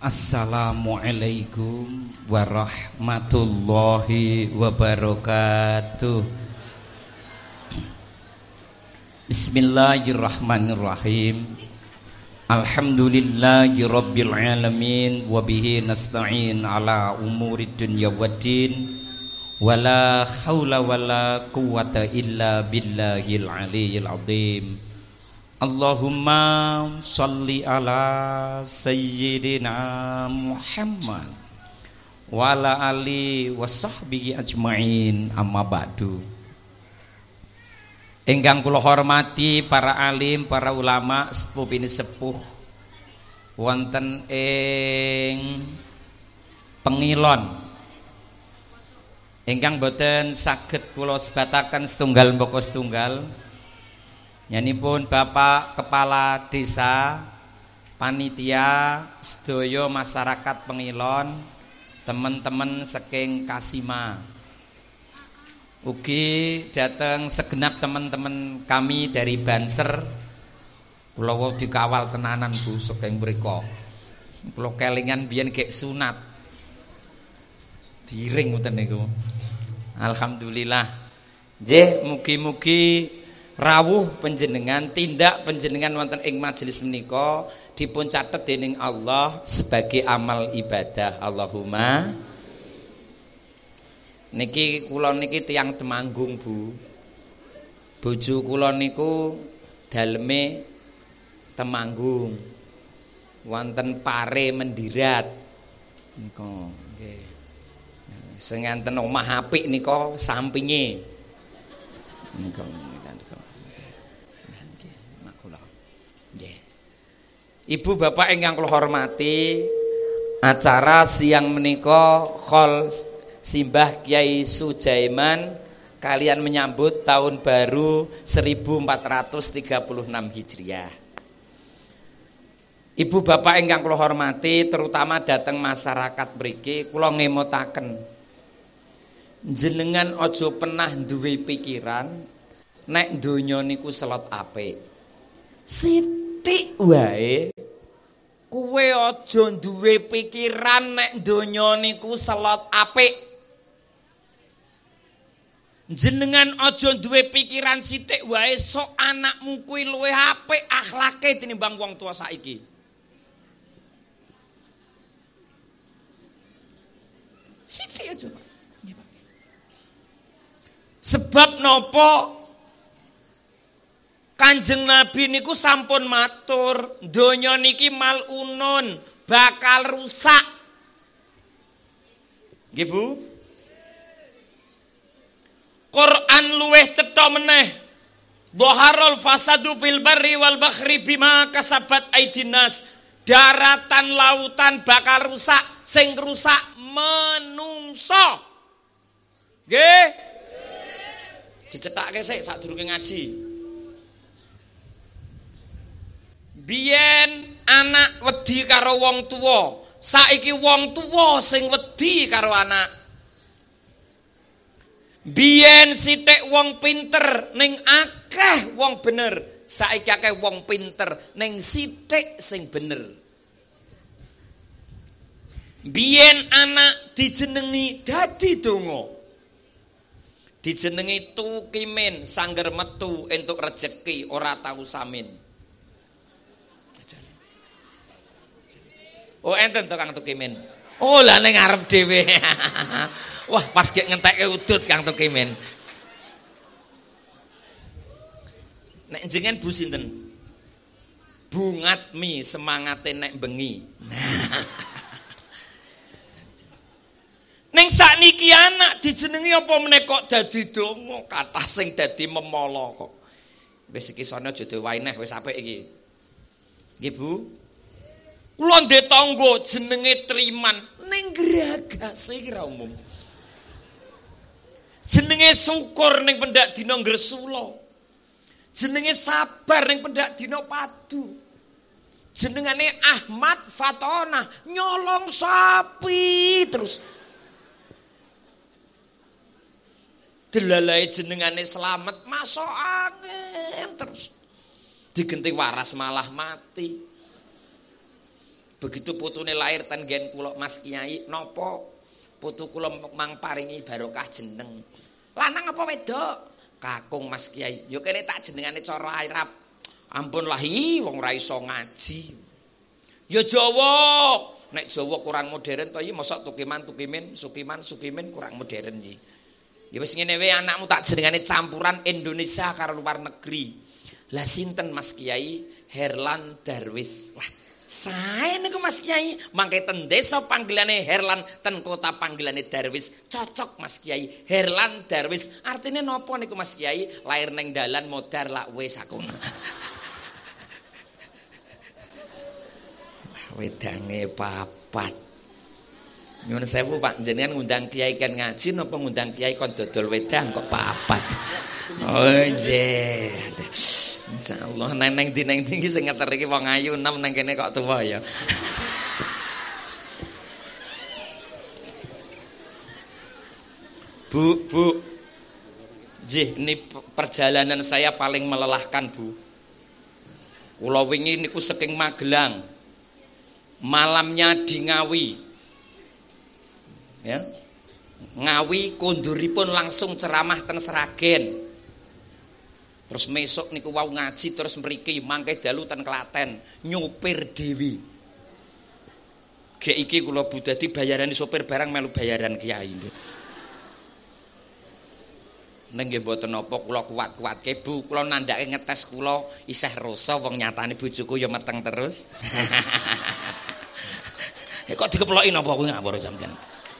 Assalamualaikum warahmatullahi wabarakatuh. Bismillahirrahmanirrahim. Alhamdulillahi rabbil alamin. Wabihi nasta'in ala umurid dunya waddin. Wala hawla wala quwwata illa billahil aliyyil azim. Allahumma sholli ala sayyidina Muhammad wa ala ali wa sahbihi ajmain, amma ba'du. Ingkang kula hormati para alim, para ulama, sepuh bini sepuh wonten ing Pengilon ingkang boten saged kula sebataken setunggal mboko setunggal. Yanipun Bapak Kepala Desa, panitia, sedaya masyarakat Pengilon, teman-teman saking Kasima. Ugi dateng segenap teman-teman kami dari Banser. Kula wau dikawal tenanan Bu saking mriko. Kula kelingan biyen gek sunat. Diring ngoten niku. Alhamdulillah. Nggih, mugi-mugi rawuh panjenengan, tindak panjenengan wonten ing majelis menika dipun catet dening Allah sebagai amal ibadah. Allahumma. Niki kula niki tiyang Temanggung, Bu. Bojo kula niku daleme Temanggung. Wonten Pare Mendirat. Nika nggih. Sing enten omah apik nika sampinge. Nika Ibu bapak ingkang kula hormati, acara siang menika khol simbah Kiai Sujaiman kalian menyambut tahun baru 1436 Hijriah. Ibu bapak ingkang kula hormati, terutama dateng masyarakat mriki, kula ngemotaken jenengan aja pernah duwe pikiran nek donya niku selot apik. Sithik wae kowe aja duwe pikiran nek donya niku selot apik. Jenengan aja duwe pikiran sithik wae sok anakmu kuwi luwih apik akhlake tinimbang wong tua saiki. Sithik aja. Sebab nopo? Kanjeng Nabi niku sampun matur, donya niki malunun, bakal rusak. Nggih Bu? Quran luweh cetha meneh. Dhaharul fasadu fil barri wal bahri bima kasabat aidinas. Daratan lautan bakal rusak, sing rusak menungso. Nggih? Dicethake sik sadurunge ngaji. Biyen anak wedi karo wong tuwa, saiki wong tuwa sing wedi karo anak. Biyen sithik wong pinter ning akeh wong bener, saiki akeh wong pinter ning sithik sing bener. Biyen anak dijenengi dadi donga. Dijenengi tukimin sangger metu entuk rejeki ora tau samin. Oh enten to Kang Tukimin. Oh lah ning ngarep dhewe. Wah pas gek ngentekke udut Kang Tukimin. Nek jenengan Bu sinten? Bungatmi semangate nek bengi. Ning sakniki anak dijenengi apa meneh kok dadi donga, kathah sing dadi memala kok. Wis iki sono aja diwai neh wis apik iki. Nggih Bu? Kula ndek tangga jenenge Triman ning Gragase ki ra umum. Jenenge Syukur ning Pendak Dina Gresula. Jenenge Sabar ning Pendak Dina Padu. Jenengane Ahmad Fatona nyolong sapi terus. Delalahe jenengane Slamet masuk angin terus. Digenti waras malah mati. Begitu putune lahir ten nggen kula, Mas Kiai, napa putu kula mang paringi barokah jeneng. Lanang apa wedok? Kakung Mas Kiai. Yo kene tak jenengane cara Arab. Ampun lah wong ora iso ngaji. Ya Jawa. Nek Jawa kurang modern to iki mosok tukiman-tukimin, sukiman-sukimin kurang modern iki. Ya wis ngene wae anakmu tak jenengane campuran Indonesia karo luar negeri. Lah sinten Mas Kiai? Herlan Darwis. Wah, sae niku Mas Kiai. Mangke ten desa panggilane Herlan, ten kota panggilane Darwis. Cocok Mas Kiai. Herlan Darwis. Artine napa niku Mas Kiai? Lair ning dalan modar lak wis sakmono. Wedange papat. Nyuwun sewu Pak, jenengan ngundang kiai kan ngaji napa ngundang kiai kon dodol wedang kok papat. Oh nggih. Insyaallah neng tinggi sing ngeter iki wong ayu 6 nang kene kok tuwa ya. Bu. Nggih, ini perjalanan saya paling melelahkan, Bu. Kula wingi niku saking Magelang. Malamnya di Ngawi. Ya. Ngawi konduripun langsung ceramah ten Seragen. Terus mesok niku wau ngaji terus mriki mangke dalu ten Klaten nyopir dewi. Gek iki kula budadi bayarane sopir barang melu bayaran kiai nggih. Ning nggih mboten napa kula kuat-kuatke Bu, kula nandhake ngetes kula isih rasa wong nyatane bojoku ya meteng terus. Kok dikeploki napa kuwi ngawur sampeyan.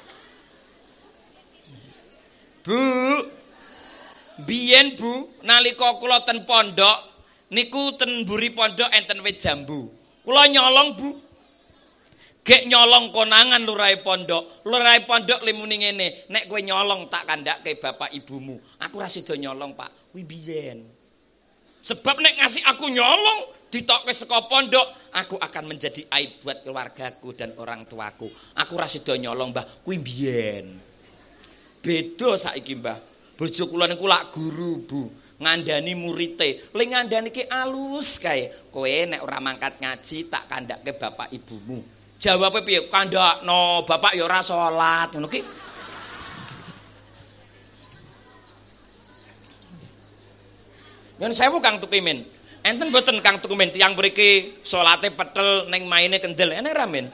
Bu, biyen Bu, nalika kula ten pondok niku ten mburi pondok enten wit jambu. Kula nyolong Bu. Gek nyolong konangan lurahe pondok. Lurahe pondok limuni ngene, nek kowe nyolong tak kandhake bapak ibumu. Aku ora sida nyolong, Pak. Kuwi biyen. Sebab nek ngasih aku nyolong ditokke saka pondok, aku akan menjadi aib buat keluargaku dan orang tuaku. Aku ora sida nyolong, Mbah. Kuwi biyen. Beda saiki, Mbah. Bojo kula niku lak guru, Bu. Ngandani murite. Le ngandani ki alus kae. Kowe nek ora mangkat ngaji tak kandhake bapak ibumu. Jawabe piye? Kandhakno, bapak ya ora salat. Ngono ki. Yen sewu Kang Tukimin. Enten mboten Kang Tukimin tiyang mriki salate petel ning maine kendel. Ene ra men?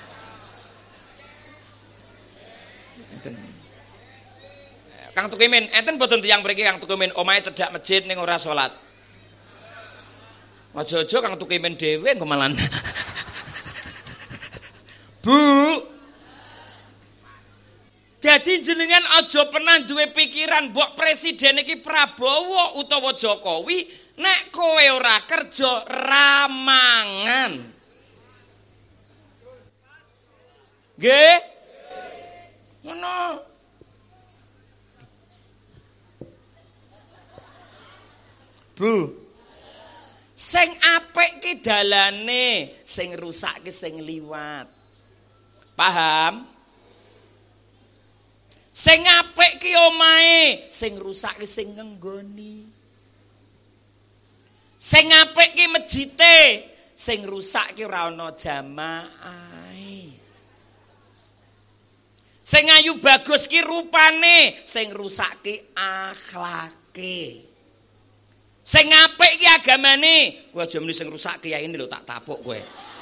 Enten. Kang Tukimin, enten mboten tiyang mriki Kang Tukimin omahe cedhak masjid ning ora salat. Aja-aja Kang Tukimin dhewe engko malan. Bu, jadi jenengan aja pernah duwe pikiran mbok presiden iki Prabowo utawa Jokowi nek kowe ora kerja ramangan. Nggih? Ngono. Bu, sing apik ki dalane, sing rusak ki sing liwat. Paham? Sing apik ki omahe, sing rusak ki sing ngenggoni. Sing apik ki mejite, sing rusak ki ora ana jamaahe. Sing ayu bagus ki rupane, sing rusak ki akhlake. Sing apik ki agamane, kowe aja muni sing rusak kiai ini lho tak tapuk kowe.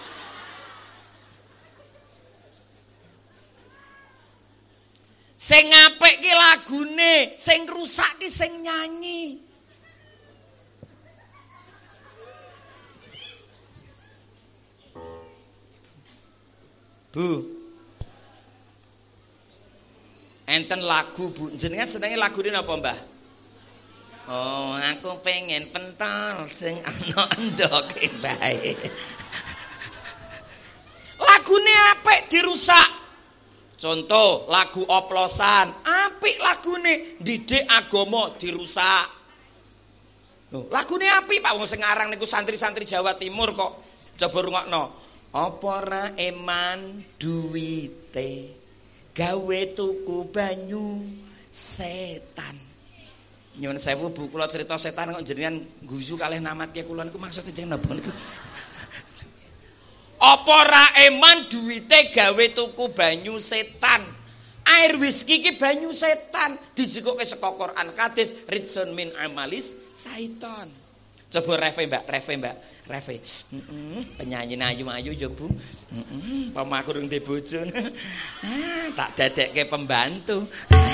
Sing apik ki lagune, sing rusak ki sing nyanyi. Bu. Enten lagu Bu, jenengan senenge lagune napa, Mbah? Oh, aku pengen pentol sing ana endoke bae. Lagune apik dirusak. Contoh lagu oplosan, apik lagune, didik agama dirusak. Loh, lagune apik Pak wong sing aran niku santri-santri Jawa Timur kok. Coba rungokno. Apa ora eman duwite gawe tuku banyu setan. Nyuwun sewu Bu, kula cerita setan kok jenengan guyu kalih namatke kula niku maksud jenengan napa niku? Apa ra eman duwite gawe tuku banyu setan. Air whisky ki banyu setan dijikoke saka Quran hadis ridson min amalis syaiton. Coba reve Mbak. Penyanyi ayu-ayu ya Bu. Pamaku urung ndek bojo. Tak dadekke pembantu.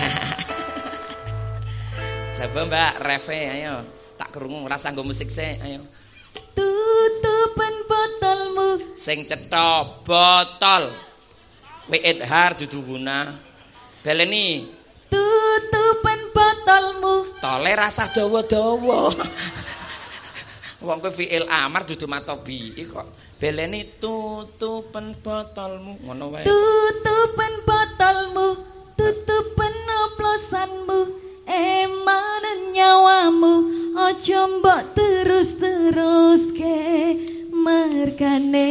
Coba Mbak reve ayo. Tak krungu rasa nggo musik sik ayo. Tutupan botolmu Sing cetha botol. WITHAR dudu guna. Baleni. tutupan botolmu Tole rasa dawa-dawa. Wong kowe fi'il amar dudu matobi kok. Beleni tutupen botolmu ngono wae. tutupan botolmu tutupan oplosanmu emanen nyawamu aja mbok terus-teruske mergane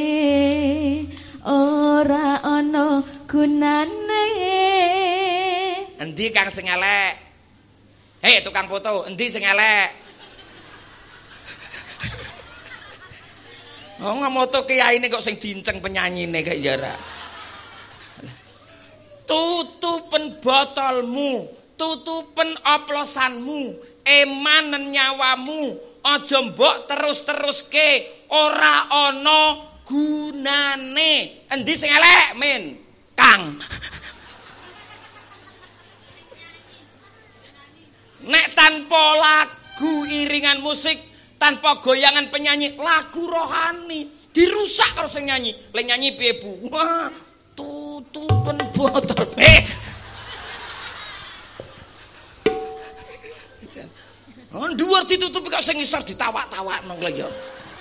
ora ana gunane. Endi kang sing elek? Hei tukang foto, endi sing elek? Oh ngamoto kiyaine kok sing dinceng penyanyine kaya jara. Tutupen botolmu, tutupen oplosanmu, emanen nyawamu, aja mbok terus-teruske ora ana gunane. Endi sing elek, Min? Kang. Nek tanpa lagu iringan musik, tanpa goyangan penyanyi, lagu rohani dirusak karo sing nyanyi. Lek nyanyi piye Bu? Wah, tutupen botol. Oh, dhuwur ditutupi kok sing ngisor ditawak-tawakno lho ya.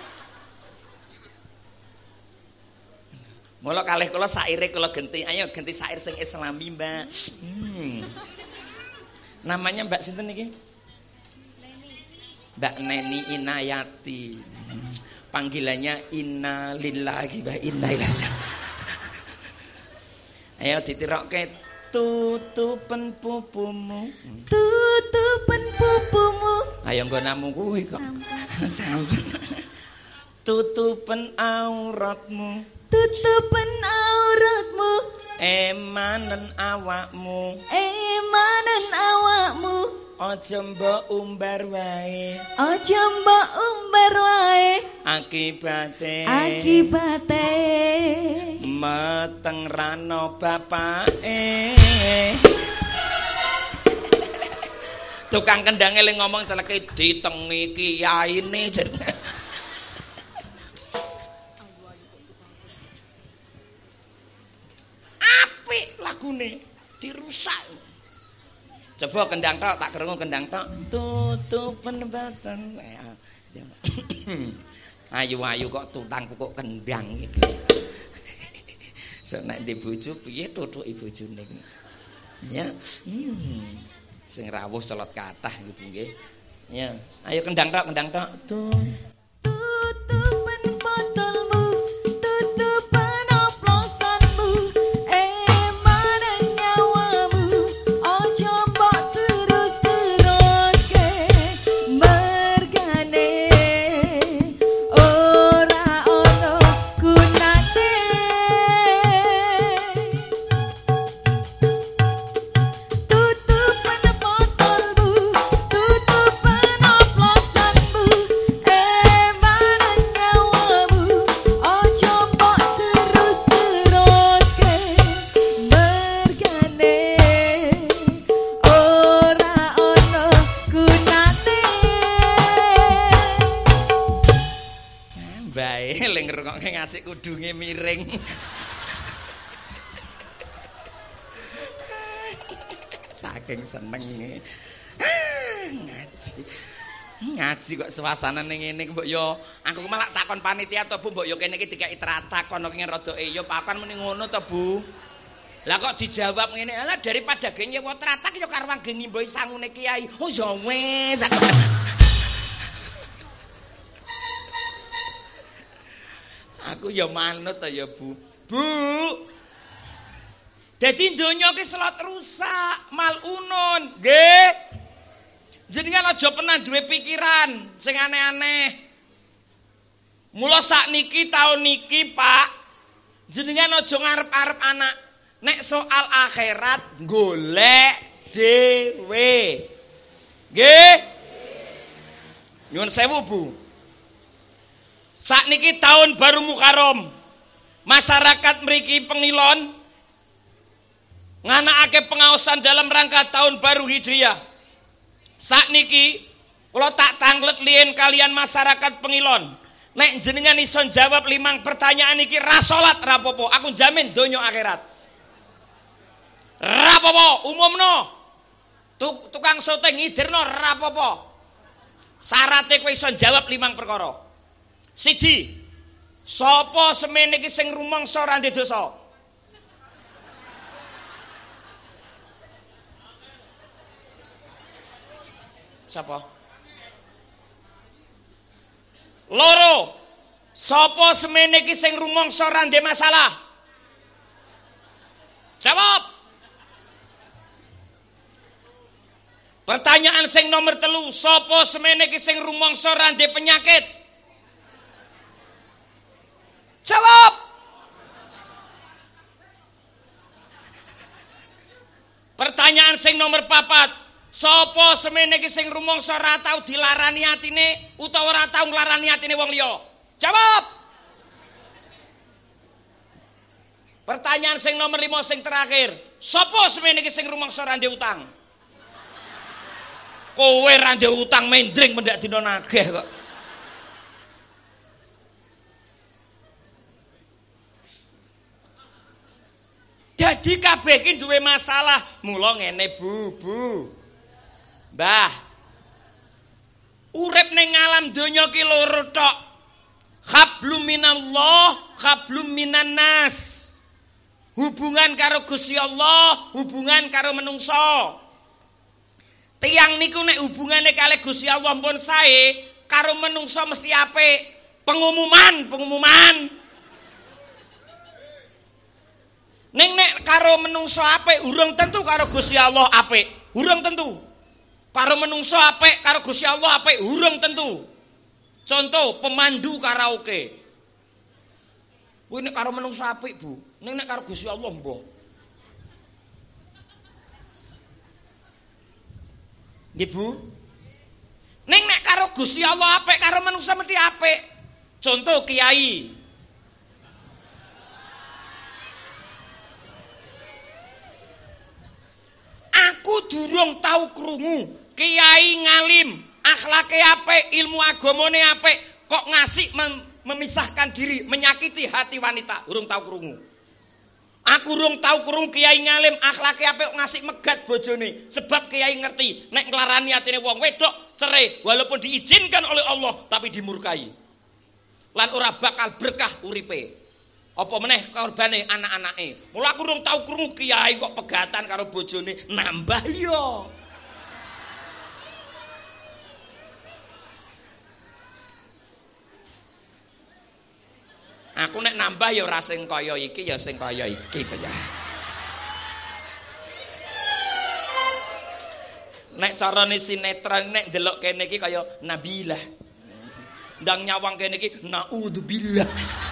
Mula kalih kula saire kula genti. Ayo genti sair sing islami, Mbak. Namanya Mbak sinten iki? Mbak Neni Inayati. Panggilannya Inna Lillahi wa Inna Ilaihi. Ayo ditirokke tutupen pupumu. Tutupan pupumu Ayo nggonamu kuwi kok. Sampun. Tutupen auratmu. tutupan auratmu Emanen awakmu. emanen awakmu Aja mbok umbar wae. aja mbok umbar wae Akibate meteng rano bapake. Tukang kendang eling ngomong celeke ditengi kiyaine. Apik lagune dirusak. Coba kendang tok tak krungu kendang tok. Tutupen batan. Ayu-ayu kok tutang pukuk kendang iki. So nek ndek bojo piye tutuki bojone. Ya. Sing rawuh selot kathah gitu nggih. Ya. Ayo kendang tok. tutupan botolmu tutupan oplosanmu emanen nyawamu aja mbok terus-teruske mergane ora ana gunane. Tutupan botolmu tutupan oplosanmu emanen nyawamu aja mbok terus-teruske mergane ora ana gunane. Bae ling ngrungokke ngasik kudunge miring. Saking senenge. Ngaji kok suasanane ngene mbok yo aku malah takon panitia to Bu mbok yo kene iki dikeki teratak kono ki rada yo pakan muni ngono to Bu. Lah kok dijawab ngene alah daripada ge nyewa teratak yo karo wong ngimbohi sangune kiai. Oh ya wis. Aku ya manut to ya Bu. Bu. Dadi donya ki selot rusak, malunun. Nggih. Jenengan aja pernah duwe pikiran sing aneh-aneh. Mula sakniki taun niki, Pak, Jenengan aja ngarep-arep anak. Nek soal akhirat golek dhewe. Nggih? Nyuwun sewu, Bu. Sakniki tahun baru Muharram. Masyarakat mriki Pengilon nganakake pengaosan dalam rangka tahun baru Hijriah. Sakniki kula tak tanglet liyen kalian masyarakat Pengilon. Nek jenengan iso jawab 5 pertanyaan iki ra salat ra apa-apa, aku jamin donya akhirat. Ra apa-apa, umumno. Tukang syuting idirno ra apa-apa. Syaraté kowe iso jawab 5 perkara. 1. Sapa semene iki sing rumangsa ora ndek dosa? Sapa? Loro. Sapa semene iki sing rumangsa ora ndek masalah? Jawab. Pertanyaan sing nomor 3, sapa semene iki sing rumangsa ora ndek penyakit? Jawab. Pertanyaan sing nomor 4, sapa semene iki sing rumangsa ora tau dilarani atine utawa ora tau nglarani atine wong liya? Jawab. Pertanyaan sing nomor 5 sing terakhir, sapa semene iki sing rumangsa ora ndek utang? Kowe ra ndek utang mendring mendak dina nagih kok. Jadi kabeh iki duwe masalah. Mula ngene, Bu. Mbah. Urip ning alam donya ki loro tok. Hablum minallah, hablum minan nas. Hubungan karo Gusti Allah, hubungan karo menungso. Tiyang niku nek hubungane kalih Gusti Allah pun sae, karo menungso mesti apik. Pengumuman. Ning nek karo menungso apik urung tentu karo Gusti Allah apik. Urung tentu. Karo menungso apik karo Gusti Allah apik urung tentu. Contoh pemandu karaoke. Kuwi nek karo menungso apik, Bu. Ning nek karo Gusti Allah mbah. Nggih, Bu. Ning nek karo Gusti Allah apik karo menungso mesti apik. Contoh kiai. Aku durung tau krungu kiai ngalim, akhlake apik, ilmu agamane apik, kok ngasih memisahkan diri, menyakiti hati wanita. Urung tau krungu. Aku urung tau krungu kiai ngalim, akhlake apik, ngasih megat bojone. Sebab kiai ngerti nek nglarani atine wong wedok cerai walaupun diizinkan oleh Allah tapi dimurkai. Lan ora bakal berkah uripe. Apa meneh korbane anak-anake. Mula aku urung tau krungu kiai kok pegatan karo bojone nambah yo. Aku nek nambah ya ora sing kaya iki ya sing kaya iki to ya. Nek carane sinetron nek delok kene iki kaya Nabilah. Ndang nyawang kene iki naudzubillah.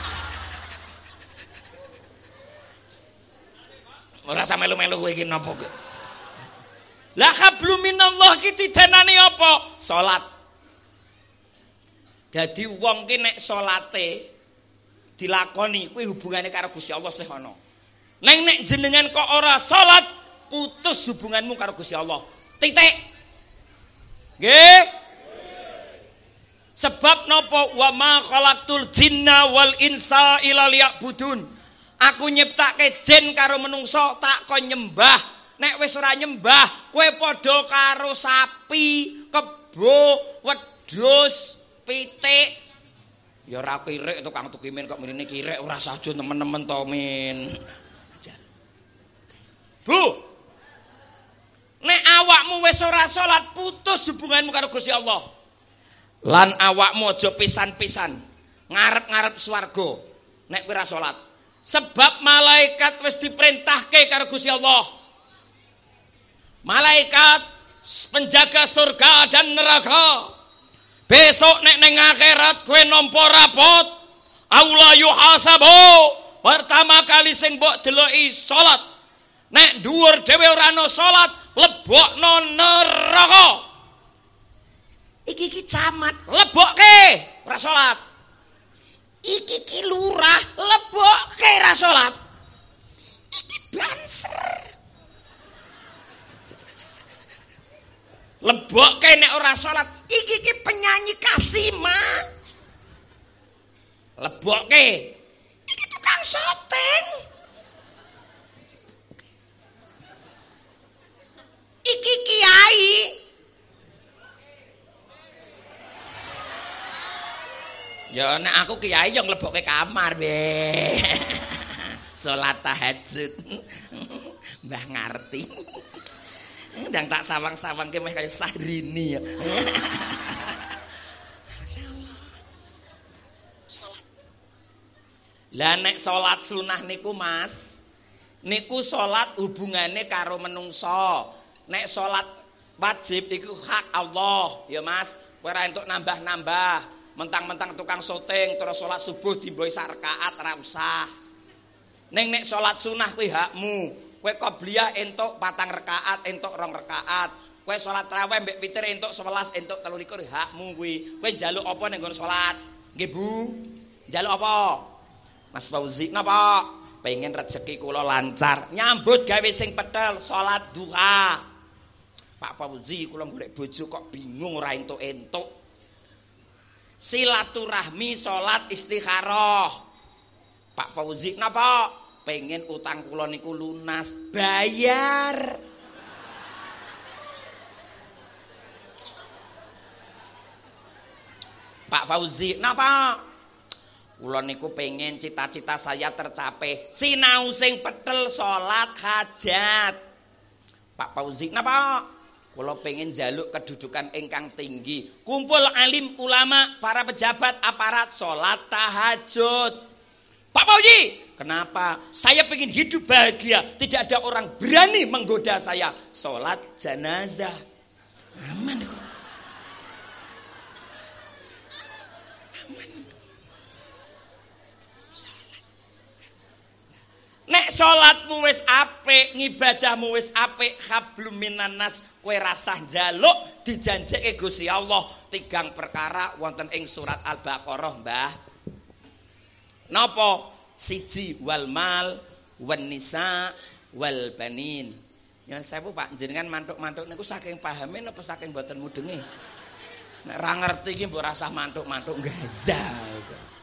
Ora sampe melu-melu kowe iki napa kok. La hablum minallah ki tidenane apa? Salat. Dadi wong ki nek salate dilakoni kuwi hubungane karo Gusti Allah sih ana. Neng nek jenengan kok ora salat, putus hubunganmu karo Gusti Allah. Titik. Nggih? Sebab napa wa ma khalaqtul jinna wal insa illa liya'budun. Aku nyiptake jin karo menungso tak kon nyembah. Nek wis ora nyembah, kowe padha karo sapi, kebo, wedhus, pitik. Ya ora kirik tukang tukimin kok mirine kirik ora saja temen-temen to min. Bu. Nek awakmu wis ora salat, putus hubunganmu karo Gusti Allah. Lan awakmu aja pisan-pisan ngarep-ngarep swarga nek kowe ora salat. Sebab malaikat wis diperintahke karo Gusti Allah. Malaikat penjaga surga dan neraka. Besok nek neng akhirat kowe nampa rapot, aula yuhasabu Pertama kali sing mbok deloki salat. Nek dhuwur dhewe ora ana salat, lebokno neraka. Iki camat, lebokke ora salat. Iki lurah, lebokke ora salat. Iki banser. Lebokke nek ora salat, iki penyanyi kasima. Lebokke. Iki tukang syuting. Iki kiai. Ya nek aku kiai yo nglebokke kamar, be. Salat tahajud. Mbah ngerti. Ndang tak sawang-sawangke meh kaya Syahrini ya. Masyaallah. Salat. Lah nek salat sunah niku Mas, niku salat hubungane karo menungso. Nek salat wajib iku hak Allah, ya Mas. Kowe ora entuk nambah-nambah. Mentang-mentang tukang syuting terus salat subuh dimboi sak rakaat ora usah. Ning nek salat sunah kuwi hakmu. Kowe qobliyah entuk 4 rakaat, entuk 2 rakaat. Kowe salat tarawih mbek witir entuk 11, entuk 23 hakmu kuwi. Kowe njaluk apa ning nggon salat? Nggih Bu. Njaluk apa? Mas Fauzi napa? Pengen rezeki kula lancar, nyambut gawe sing pedhel salat duha. Pak Fauzi kula golek bojo kok bingung ora entuk-entuk. Silaturahmi salat istikharah. Pak Fauzi napa? Pengen utang kula niku lunas, bayar. Pak Fauzi, napa? Kula niku pengen cita-cita saya tercapai, sinau sing petel salat hajat. Pak Fauzi, napa? Kula pengen jaluk kedudukan ingkang tinggi, kumpul alim ulama, para pejabat aparat salat tahajud. Pak Fauzi, kenapa? Saya pengen hidup bahagia. Tidak ada orang berani menggoda saya. Sholat jenazah. Aman kok. Aman. Sholat. Nek sholatmu wis apik, ngibadahmu wis apik, hablum minanas, kowe rasah njaluk dijanjeke Gusti Allah 3 perkara wonten ing surat Al-Baqarah, Mbah. Napa? Siji wal mal wan nisa wal banin. Ya sewu Pak, jenengan mantuk-mantuk niku saking pahame napa saking boten mudenge? Nek ra ngerti iki mbok rasah mantuk-mantuk gazal.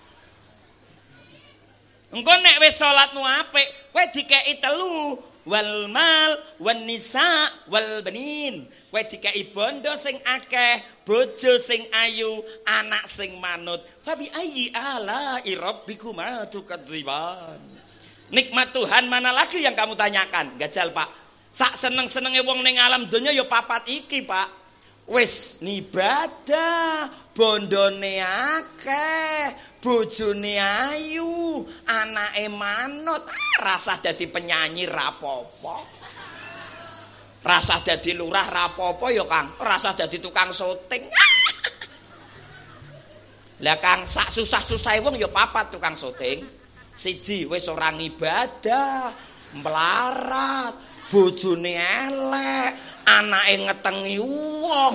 Engko nek wis salatmu apik, kowe dikeki 3, wal mal wan nisa wal banin. Kowe dikeki bondo sing akeh, bojo sing ayu, anak sing manut. Fabi ayyi ala rabbikuma tukadziban. Nikmat Tuhan mana lagi yang kamu tanyakan? Gajal Pak. Sak seneng-senenge wong ning alam donya ya 4 iki, Pak. Wis nibadah, bondone akeh, bojone ayu, anake manut. Rasah dadi penyanyi rapopo. Rasah dadi lurah rapopo ya Kang. Rasah dadi tukang syuting. Lah Kang, sak susah-susahe wong ya 4 tukang syuting. Siji wis ora ngibadah, melarat, bojone elek, anake ngetengi wong.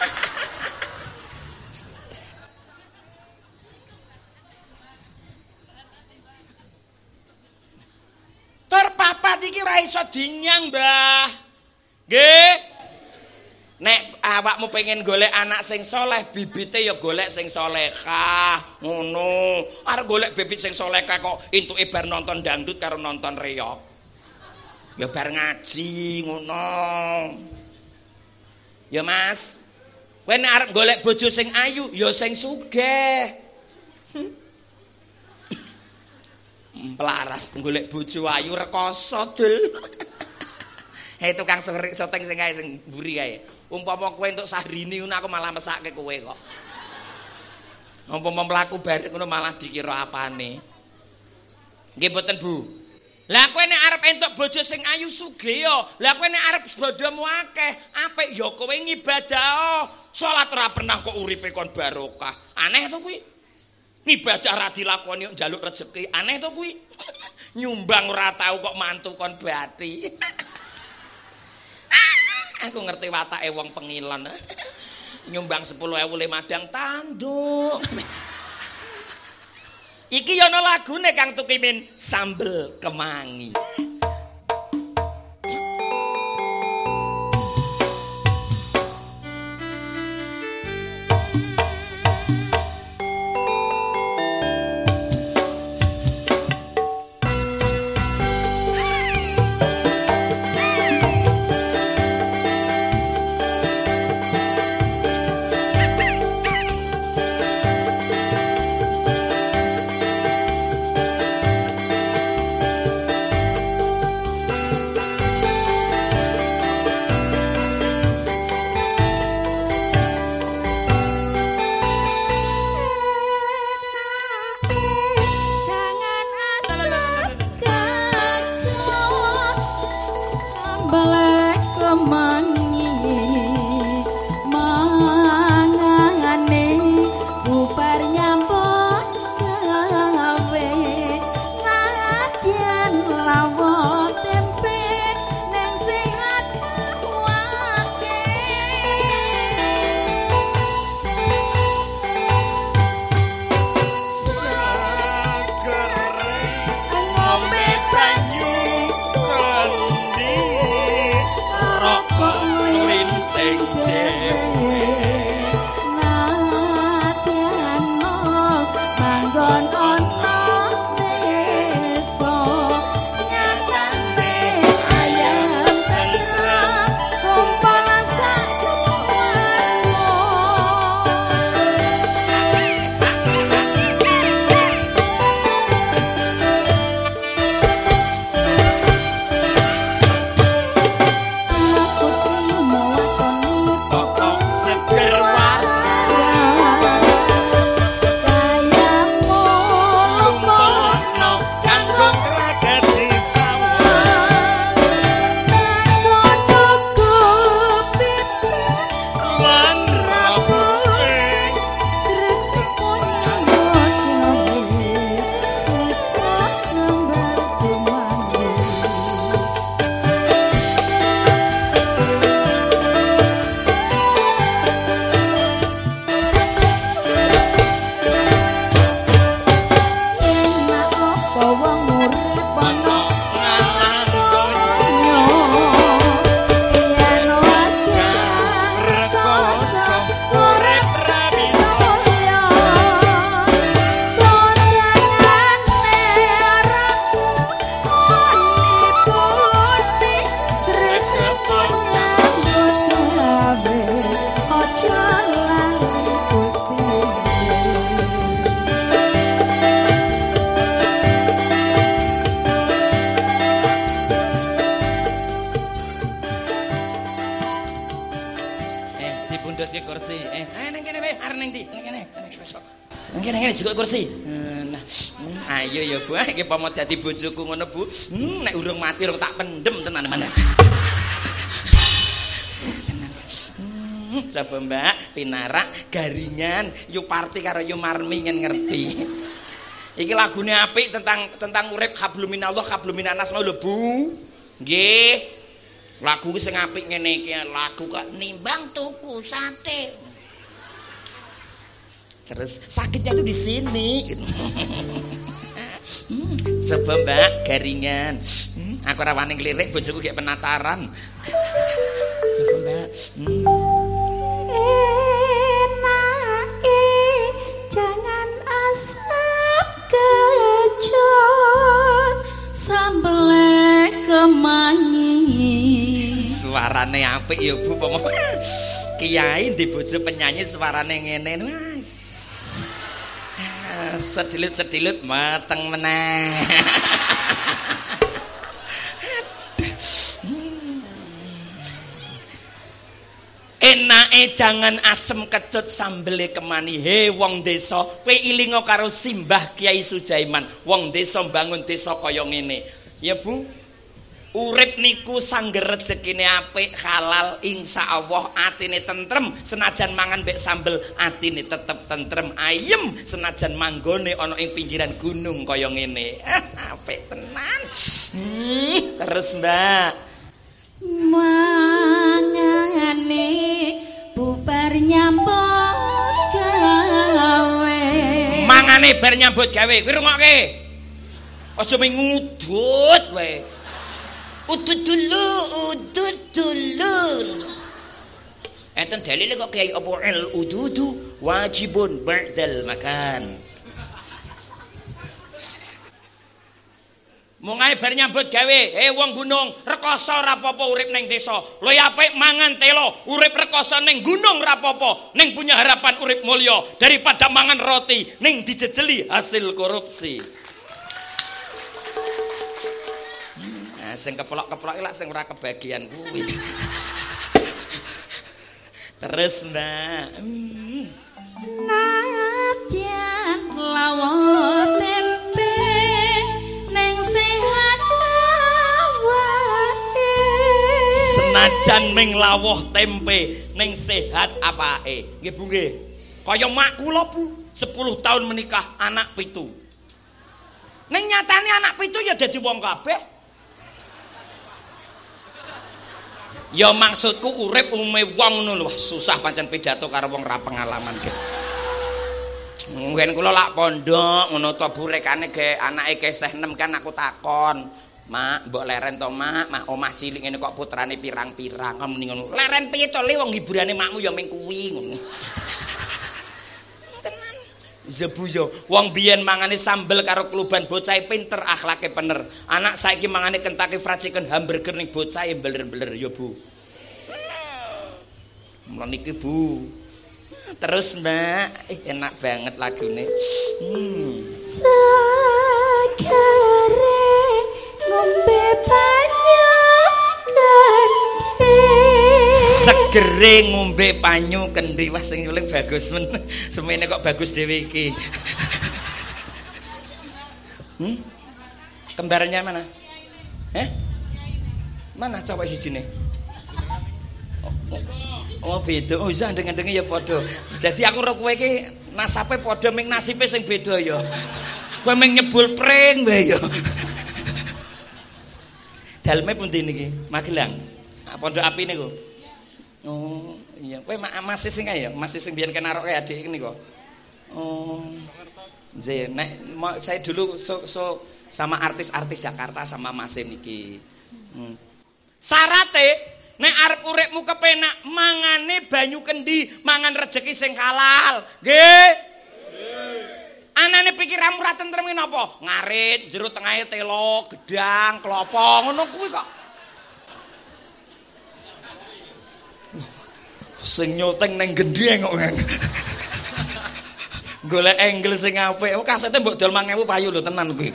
Tur papat iki ora iso dinyang, Mbah. Nggih. Nek awakmu pengen golek anak sing soleh, bibite ya golek sing solehah, ngono. Arep golek bibit sing solehah kok entuke bar nonton dangdut karo nonton reog. Ya bar ngaji ngono. Ya Mas. Kowe nek arep golek bojo sing ayu, ya sing sugih. Melaras golek bojo ayu rekoso dul. Hei tukang syuting sing kae sing mburi kae. Umpama kowe entuk Syahrini ngono aku malah mesake kowe kok. Umpama mlaku bareng ngono malah dikira apane. Nggih mboten Bu. Lah kowe nek arep entuk bojo sing ayu sugih ya. Lah kowe nek arep bodomu akeh, apik ya kowe ngibadah. Salat ora pernah kok uripe kon barokah. Aneh to kuwi. Ngibadah ra dilakoni njaluk rezeki. Aneh to kuwi. Nyumbang ora tau kok mantu kon bati. Aku ngerti watake wong pengilon. Nyumbang 10.000 le madang tanduk. Iki ana lagune Kang Tukimin sambel kemangi. Ngene jukuk kursi. Nah, ayo ya Bu, iki pomo dadi bojoku ngono Bu. Nek urung mati urung tak pendem tenan mana. Coba Mbak, pinarak, garingan, yu party karo yu marmi ngerti. Iki lagune apik tentang urip habluminallah habluminanas mau lho Bu. Nggih. Lagu sing apik ngene iki, lagu kok nimbang tuku sate. Terus sakitnya tuh di sini. Coba Mbak, garingan. Aku ora wani ngelirik bojoku kayak penataran. Coba Mbak. Jangan asap kecut sambel kemangi. Suarane apik ya Bu, pomo. Kiai di bojo penyanyi suarane ngene Mas. Sedilut-sedilut mateng meneh. Enake jangan asem kecut sambele kemani. He wong desa, kowe ilinga karo Simbah Kiai Sujaiman. Wong desa bangun desa kaya ngene. Ya Bu. Urip niku sangger rezekine apik halal insyaallah atine tentrem senajan mangan mbek sambel atine tetep tentrem ayem senajan manggone ana ing pinggiran gunung kaya ngene apik tenan. Terus Mbak mangane bubar nyambut gawe mangane bar nyambut gawe kuwi rungokke aja ming ngudut wae. Udut dulu. Enten dalile kok kiai apa el ududu wajibun ba'dal makan. Mungae bar nyambut gawe, wong gunung, rekoso ora apa-apa urip ning desa. Luwih apik mangan telo, urip rekoso ning gunung ora apa-apa, ning punya harapan urip mulya daripada mangan roti ning dijejeli hasil korupsi. Sing keplok-keplok lak sing ora kebagian kuwi. Terus Mbak. Nadyan lawo tempe ning sehat awake. Senajan ming lawuh tempe ning sehat apake. Nggih Bu nggih. Kaya mak kula Bu, 10 tahun menikah anak 7. Ning nyatane anak 7 ya dadi wong kabeh. Ya maksudku urip umume wong ngono lho, susah pancen pidato karo wong ra pengalaman ge. Mungkin kula lak pondok ngono to burekane ge anake keseh 6 kan aku takon. Mak, mbok leren to Mak, omah cilik ngene kok putrane pirang-pirang kan muni ngono. Leren piye to Le wong hiburane makmu ya ming kuwi ngono. Tenan. Zebu yo wong biyen mangane sambel karo kluban bocah pinter akhlake bener. Anak saiki mangane Kentucky Fried Chicken hamburger ning bocah beler-beler ya Bu. Mulane niki Bu. Terus Mbak, enak banget lagune. Segere ngombe banyu kendi. Segere ngombe banyu kendi. Wah sing nyuling bagus men. Semene kok bagus dhewe iki. Kembarannya mana? Mana coba sijine? Oh beda. Oh iso ndeng-ndenge ya padha. Dadi aku karo kowe iki nasabe padha ming nasibe sing beda ya. Kowe ming nyebul pring wae ya. Daleme pundi niki? Magelang. Pondok api niku. Oh, iya. Kowe masih sing ae ya, masih sing biyen kenaroke adik niku. Oh. Nggih, nek saya dulu sama artis-artis Jakarta sama Mas niki. Sarate nek arep uripmu kepenak mangane banyu kendi, mangan rejeki sing halal. Nggih. Anane pikiranmu ra tentrem ki napa? Ngarit, jero tengahe telo, gedang, klopo, ngono kuwi kok. Sing nyoteng ning gendheng kok. Golek angle sing apik. Kasete mbok dol 1000 payu lho tenan kuwi.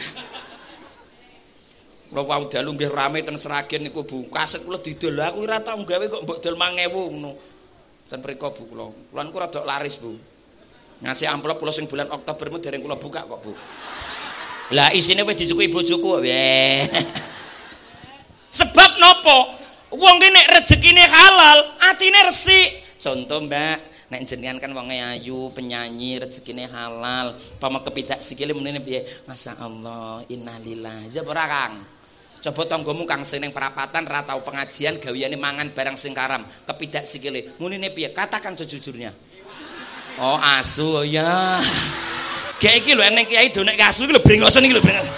Kula wau dalu nggih rame ten Sragen niku Bu. Kaset kula didol. Aku ora tau gawe kok mbok dol 1000 ngono. Ten mriko Bu kula. Kula niku rada laris Bu. Ngasih amplop kula sing bulan Oktober mu dereng kula buka kok Bu. Lah isine wis dicukuki bojoku. Sebab nopo? Wong ki nek rezekine halal, atine resik. Contoh Mbak, nek jenengan kan wong ayu, penyanyi, rezekine halal. Pama kepidak sikile menene piye? Masyaallah, innalillah. Jaba ora Kang. Coba tanggamu Kang sing ning perapatan ra tau pengajian gaweane mangan barang sing karam, kepidak sikile. Munine piye? Katakan sejujurnya. Oh, asu ya. Kayak iki lho ning kiai do nek asu iki lho brengosen iki lho brengos.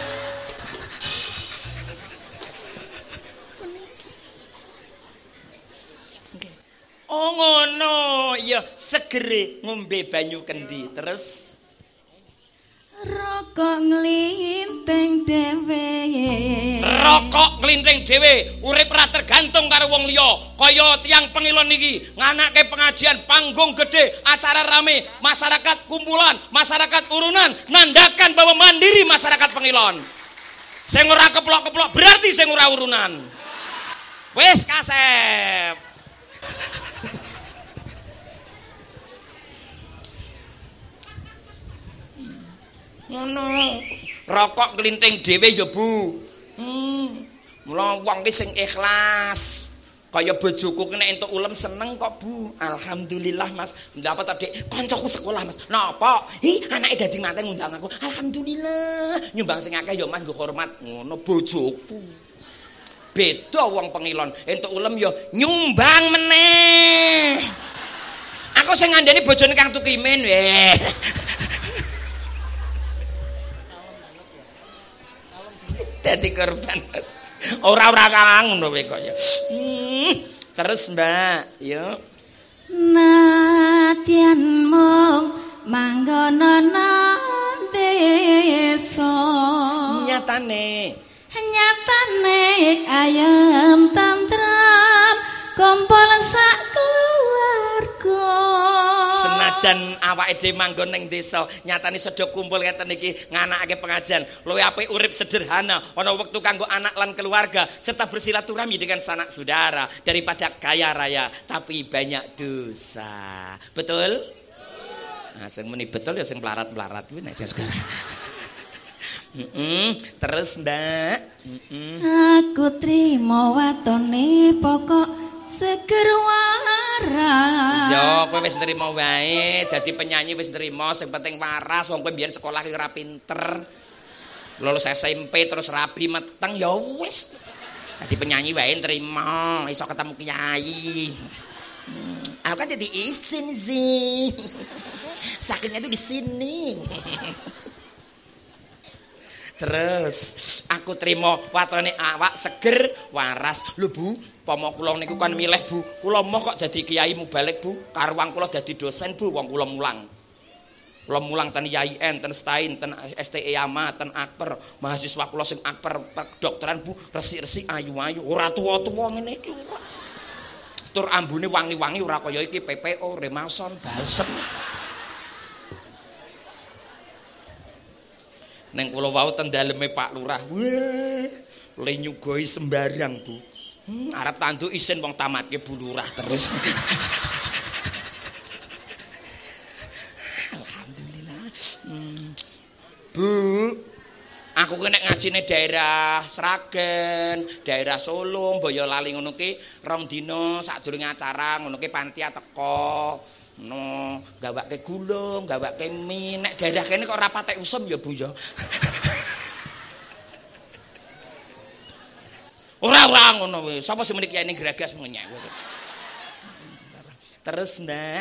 Oh ngono, ya segere ngombe banyu kendi. Terus rokok nglinting dhewe. Rokok nglinting dhewe, urip ra tergantung karo wong liya. Kaya tiyang pengilon iki, nganake pengajian panggung gede, acara rame, masyarakat kumpulan, masyarakat urunan, nandakan bahwa mandiri masyarakat pengilon. Sing ora keplok-keplok berarti sing ora urunan. Wis kasep. Ngono. Rokok nglinting dhewe ya Bu. Mula wong ki sing ikhlas. Kaya bojoku nek entuk ulem seneng kok, Bu. Alhamdulillah, Mas. Napa to, Dik? Kancaku sekolah, Mas. Napa? Hi, anake dadi manten ngundang aku. Alhamdulillah. Nyumbang sing akeh ya Mas nggo hormat. Ngono bojoku. Beda wong pengilon, entuk ulem ya nyumbang meneh. Aku sing ngandani bojone Kang Tukimin weh. Dadi korban. Ora Kang ngono kowe kok ya. Terus Mbak, yuk. Nadyan mung manggono nang desa. Nyatane ayam tantram kumpul sak keluarga. Senajan awake dhewe manggon ning desa, nyatane sedya kumpul ngeten iki nganakake pengajian. Luwih apik urip sederhana, ana wektu kanggo anak lan keluarga serta bersilaturahmi dengan sanak saudara daripada kaya raya tapi banyak dosa. Betul? Nah, sing muni betul ya sing melarat-melarat kuwi nek sekarang. Terus Mbak. Aku trimo watone pokok seger waras. Yo, kowe wis nrimo wae, dadi penyanyi wis nrimo, sing penting waras. Wong kowe mbiyen sekolah ki ora pinter. Lulus SMP terus rabi meteng ya wis. Dadi penyanyi wae nrimo, iso ketemu kiai. Aku kan jadi isin sih. Sakitnya tuh di sini. Terus aku terima watone awak seger waras. Lho Bu, pomo kula niku kan milih Bu. Kula moh kok dadi kiai mubalik Bu. Karwang kula dadi dosen Bu, wong kula mulang. Kula mulang ten IAIN, ten STAIN, ten STE Yama, ten Akper. Mahasiswa kula sing Akper kedokteran Bu, resik-resik ayu-ayu, ora tuwa-tuwa ngene iki ora. Tur ambune wangi-wangi ora kaya iki PPO, Remason, Balsem. Neng kula wau ten daleme Pak Lurah. Weh, le nyugoi sembarang Bu. Arep tanduk isin wong tamatke Bu Lurah terus. Alhamdulillah. Bu, aku kena ngajine daerah Sragen, daerah Solo, Boyolali ngono ki 2 dina sadurunge acara ngono ki panitia teko. No, gawake gulung, gawake mie. Nek daerah kene kok ora patek usum ya Bu ya. Ora ngono wis. Sapa sing mriki ning Gragas menyek. Terus Mbak.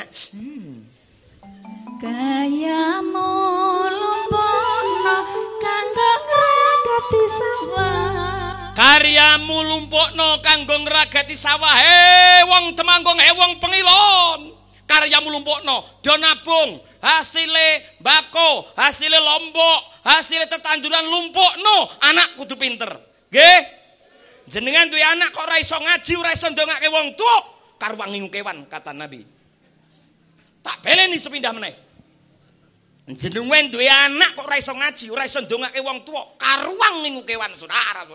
Gayamu lumpukno kanggo ngragati sawah. Karyamu lumpukno kanggo ngragati sawah. Wong Temanggung, wong Pengilon. Karyamu lumpukno, do nabung, hasilnya bako, hasilnya lombok, hasilnya tetanduran lumpukno, anak kudu pinter. Nggih? Jenengan duwe anak kok ora iso ngaji, ora iso ndongake wong tuwa, karwang ngingu kewan kata Nabi. Tak beleni sepindah meneh. Jenengan duwe anak kok ora iso ngaji, ora iso ndongake wong tuwa, karwang ngingu kewan saudara.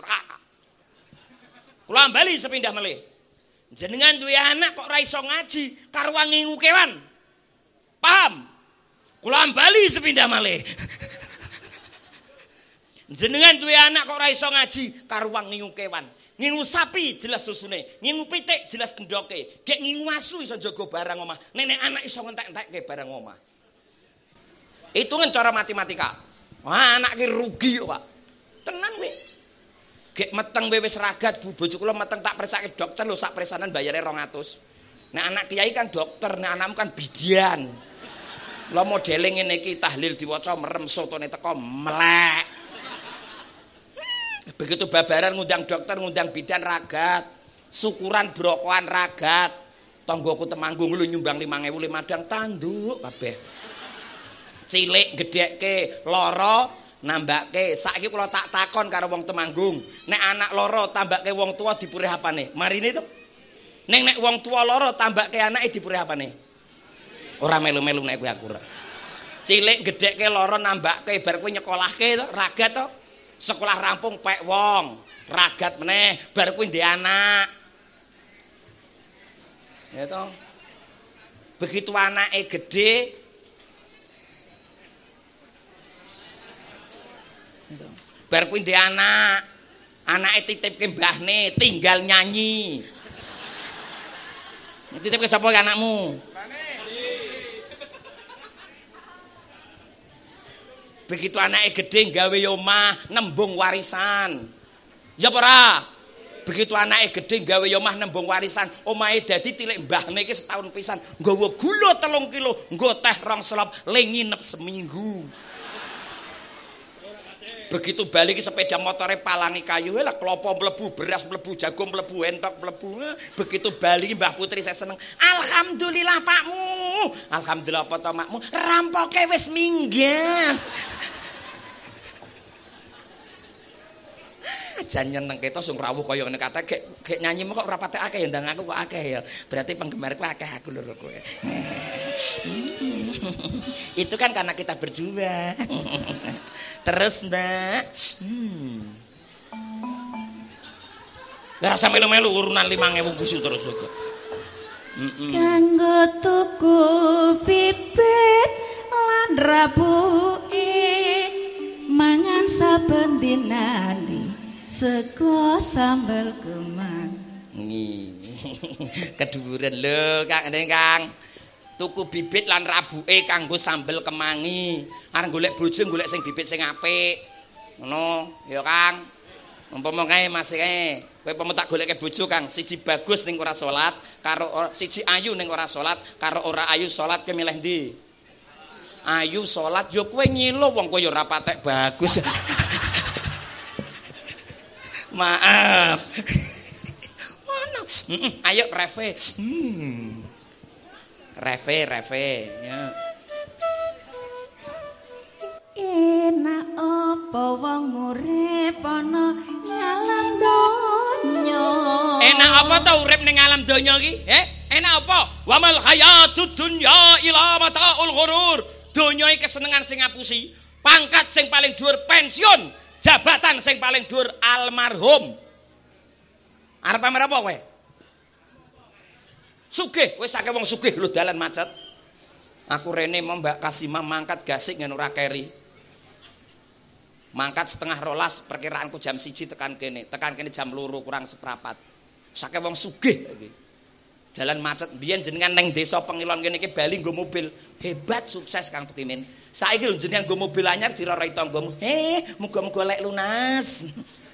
Kula bali sepindah meneh. Jenengan duwe anak kok ora iso ngaji, karwang ngingu kewan. Paham? Kula bali sepindah malih. Jenengan duwe anak kok ora iso ngaji, karwang ngingu kewan. Ngingu sapi jelas susune, ngingu pitik jelas endoke. Gek ngingu asu iso jaga barang omah. Nenek anak iso ngentek-entekke barang omah. Hitungan cara matematika. Wah, anak ki rugi kok, Pak. Tenan kowe. Gek meteng wis ragat Bu, bojo kula meteng tak persake dokter lho, sak presanan bayare 200. Nek anak kiai kan dokter, nek anakmu kan bidian. Lah modele ngene iki tahlil diwaca merem sotone teko melek. Begitu babaran ngundang dokter, ngundang bidan ragat. Syukuran brokoan ragat. Tanggoku Temanggung lho nyumbang 5.000 madang tanduk kabeh. Cilik gedhekke lara nambake. Saiki kula tak takon karo wong Temanggung, nek anak loro tambake wong tua dipurih apane? Marine to. Nek wong tua loro tambake anake dipurih apane? Ora melu-melu nek kowe aku ora. Cilik gedhekke loro nambake bar kowe nyekolahke to, ragat to. Sekolah rampung pek wong, ragat meneh bar kowe ndek anak. Ya to. Begitu anake gedhe bar kuwi ndek anak. Anake titipke mbahne tinggal nyanyi. Titipke sapa anakmu? Begitu anake gedhe gawe omah nembung warisan. Ya apa ora? Begitu anake gedhe gawe omah nembung warisan, omahe dadi tilik mbahne iki setahun pisan, nggawa gula 3 kilo, nggo teh 2 selop, le nginep seminggu. Begitu bali ki sepeda motore palangi kayu, lah klopo mlebu, beras mlebu, jagung mlebu, entok mlebu. Begitu bali Mbah Putri saya seneng. Alhamdulillah Pakmu. Alhamdulillah apa to Makmu? Rampoke wis minggat. Jan nyenengke to sing rawuh kaya ngene kate gek nyanyi kok ora patek akeh ya ndang aku kok akeh ya. Berarti penggemarku akeh aku lho kowe. Itu kan karena kita berdua. Terus Mbak. Lah rasa melu-melu urunan 5.000 busu terus kok. Kanggo tuku bibit lan rabuke mangan saben dinane sego sambal kemang. Keduren lho Kang. Tuku bibit lan rabuke kanggo sambel kemangi. Arep golek bojo golek sing bibit sing apik. Ngono, ya Kang. Umpama kae Mas kae, kowe umpama tak golekke bojo Kang, siji bagus ning ora salat, karo siji ayu ning ora salat, karo ora ayu salat kowe milih ndi? Ayu salat ya kowe ngilo wong kowe ya ora patek bagus. Maaf. Mana? Ayo Reve. Reve ya. Enak apa wong urip ana ngalam donya. Enak apa to urip ning alam donya iki? Enak apa? Wa mal hayatud dunya ila mataul ghurur. Donya iki kesenengan sing ngapusi, pangkat sing paling dhuwur pensiun, jabatan sing paling dhuwur almarhum. Arep pamer apa kowe? Sugih, wis akeh wong sugih lho dalan macet. Aku rene mau Mbak Kasimah mangkat gasik ngene ora keri. Mangkat 11:30 perkiraanku jam 1 tekan kene jam 2 kurang seprapat. Sake wong sugih iki. Dalan macet biyen jenengan neng desa Pengilon kene iki bali nggo mobil. Hebat sukses Kang Tukimin. Saiki lho jenengan nggo mobil anyar dirorai tanggamu. Muga-muga lek lunas.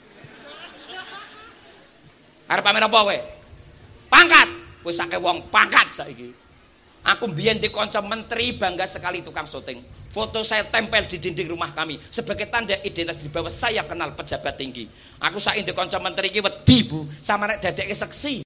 Arep pamer apa kowe? Pangkat. Wis akeh wong pangkat saiki. Aku mbiyen di kanca menteri bangga sekali tukang syuting. Foto saya tempel di dinding rumah kami sebagai tanda identitas di bawah saya kenal pejabat tinggi. Aku saiki di kanca menteri iki wedi Bu, sama nek dadekke seksi.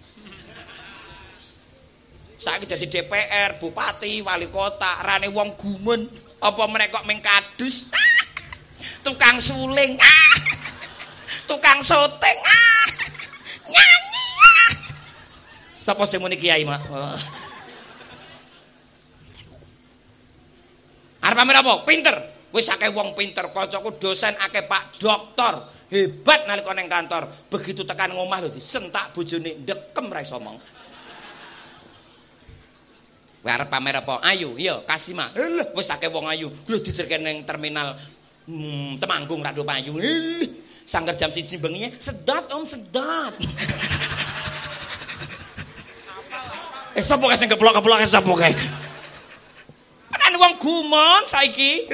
Saiki dadi DPR, bupati, wali kota, rane wong gumun, apa meneh kok ming kadus. Tukang suling. Tukang syuting. Nyanyi. Sapa sing muni kiai, Mak? Arep pamer apa? Pinter. Wis akeh wong pinter, kancaku dosen akeh Pak Doktor. Hebat nalika ning kantor. Begitu tekan ngomah lho disentak bojone ndekem ra iso omong. Kowe arep pamer apa? Ayu, iya, Kasimah. Lho, wis akeh wong ayu. Lho diterke ning terminal Temanggung Rado Payu. Sangger jam 1 bengi, sedot Om, sedot. Sapa kae sing keplok-keplok sapa kae? Ana wong gumon saiki.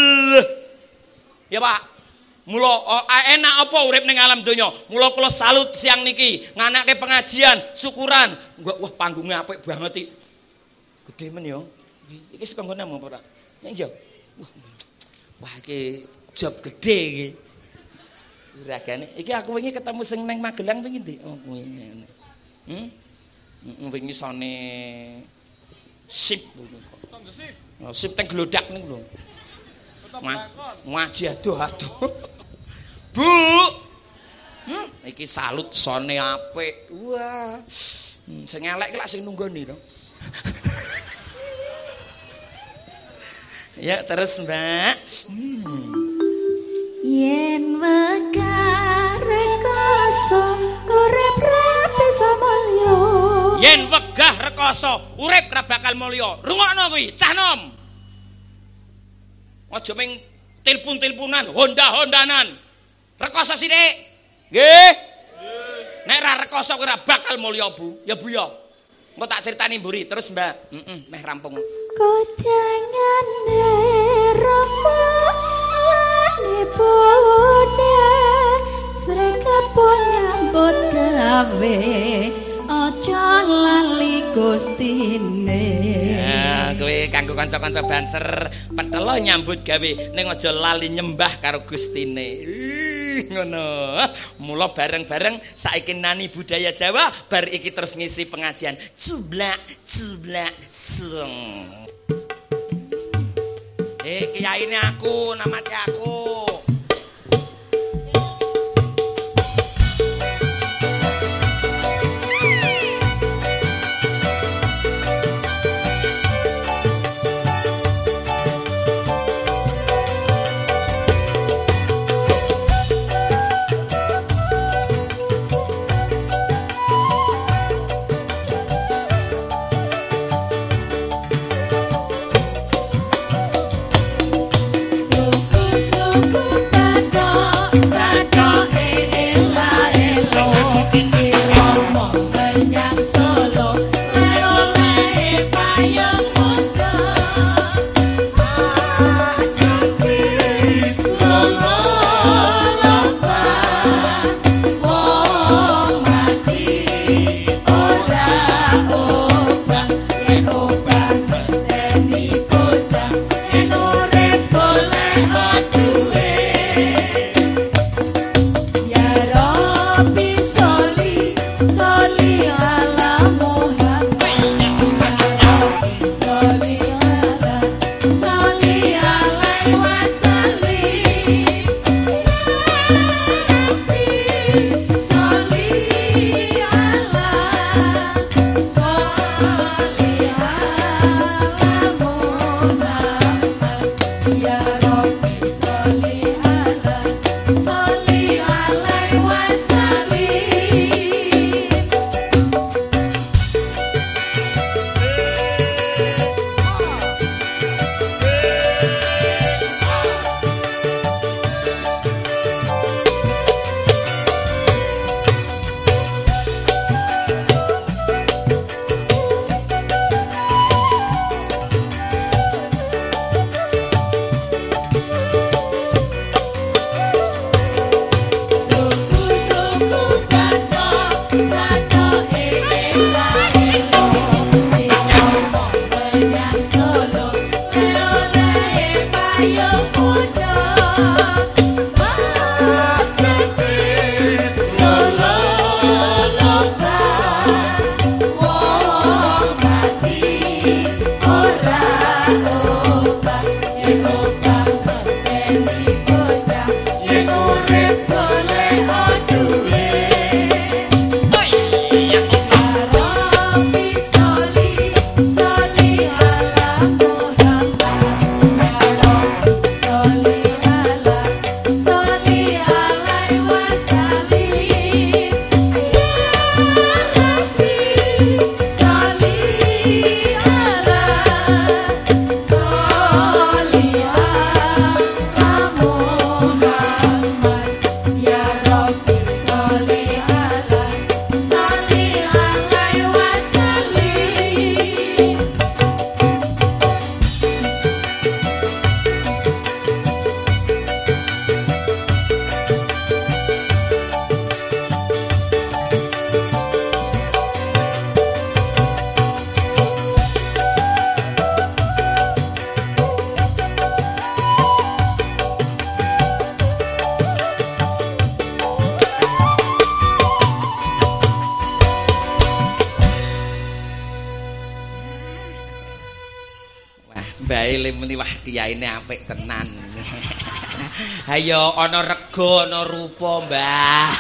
Ya Pak. Mula enak apa urip ning alam donya. Mula kula salut siang niki nganake pengajian, syukuran. Wah panggunge apik banget iki. Gedhe men yo. Iki saka nggonmu apa ora? Nek yo. Wah iki job gedhe iki. Suragane. Iki aku wingi ketemu sing ning Magelang wingi ndi? Oh kuwi. Wingi sone sip. Sip teng glodak niku lho. Ngaji aduh-aduh. Bu. Iki salut sone apik. Wah. Sing elek ki lak sing nunggoni to. Ya terus Mbak. Yen wegah rekoso urip ra bisa mulya. Yen wegah rekoso urip ra bakal mulya. Rungokno kuwi, cah nom. Aja ming tilpun-tilpunan, honda-hondanan. Rekoso sithik. Nggih. Nek ra rekoso ora bakal mulya, Bu. Ya, Bu ya. Engko tak critani mburi terus, Mbak. Meh rampung. Kodangane ramane bone srekapo nyambut gawe aja lali gustine. Ya, kowe kanggo kanca-kanca banser petelo nyambut gawe ning aja lali nyembah karo Gustine. Ngono. Mula bareng-bareng saiki nani budaya Jawa, bar iki terus ngisi pengajian. Cublak sung. Kiyaine aku, namake aku. Bae le muni wah kiyaine apik tenan. Ayo ana rega ana rupa, Mbah.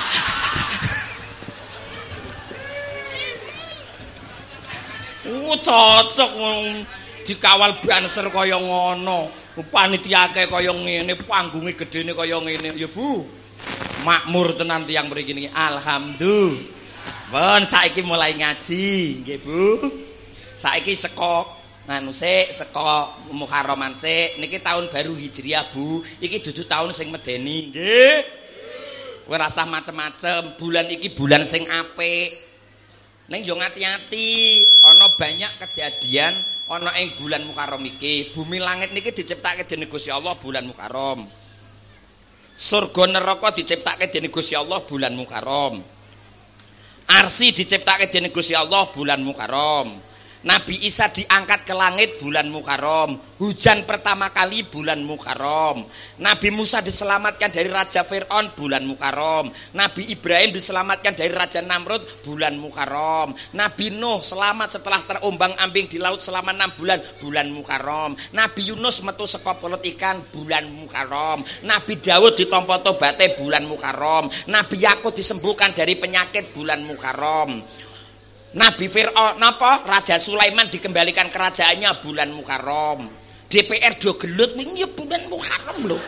Cocok dikawal banser kaya ngono. Panitiake kaya ngene, panggunge gedene kaya ngene. Ya Bu. Makmur tenan tiyang mriki niki. Alhamdulillah. Pun saiki mulai ngaji, nggih Bu. Saiki saka nganu sik saka Muharraman sik niki tahun baru Hijriah Bu. Iki dudu tahun sing medeni, nggih. Kowe rasah macem-macem, bulan iki bulan sing apik. Ning yo ngati-ati, ana banyak kejadian ana ing bulan Muharram iki. Bumi langit niki diciptake dening Gusti Allah bulan Muharram. Surga neraka diciptake dening Gusti Allah bulan Muharram. Arsi diciptake dening Gusti Allah bulan Muharram. Nabi Isa diangkat ke langit bulan Muharram. Hujan pertama kali bulan Muharram. Nabi Musa diselamatkan dari Raja Fir'aun bulan Muharram. Nabi Ibrahim diselamatkan dari Raja Namrud bulan Muharram. Nabi Nuh selamat setelah terombang-ambing di laut selama 6 bulan Muharram. Nabi Yunus metu saka perut ikan bulan Muharram. Nabi Daud ditampa tobaté bulan Muharram. Nabi Yakub disembuhkan dari penyakit bulan Muharram. Nabi Fir'aun Raja Sulaiman dikembalikan kerajaannya bulan Muharram. DPR do gelut wingi ya bulan Muharram lho.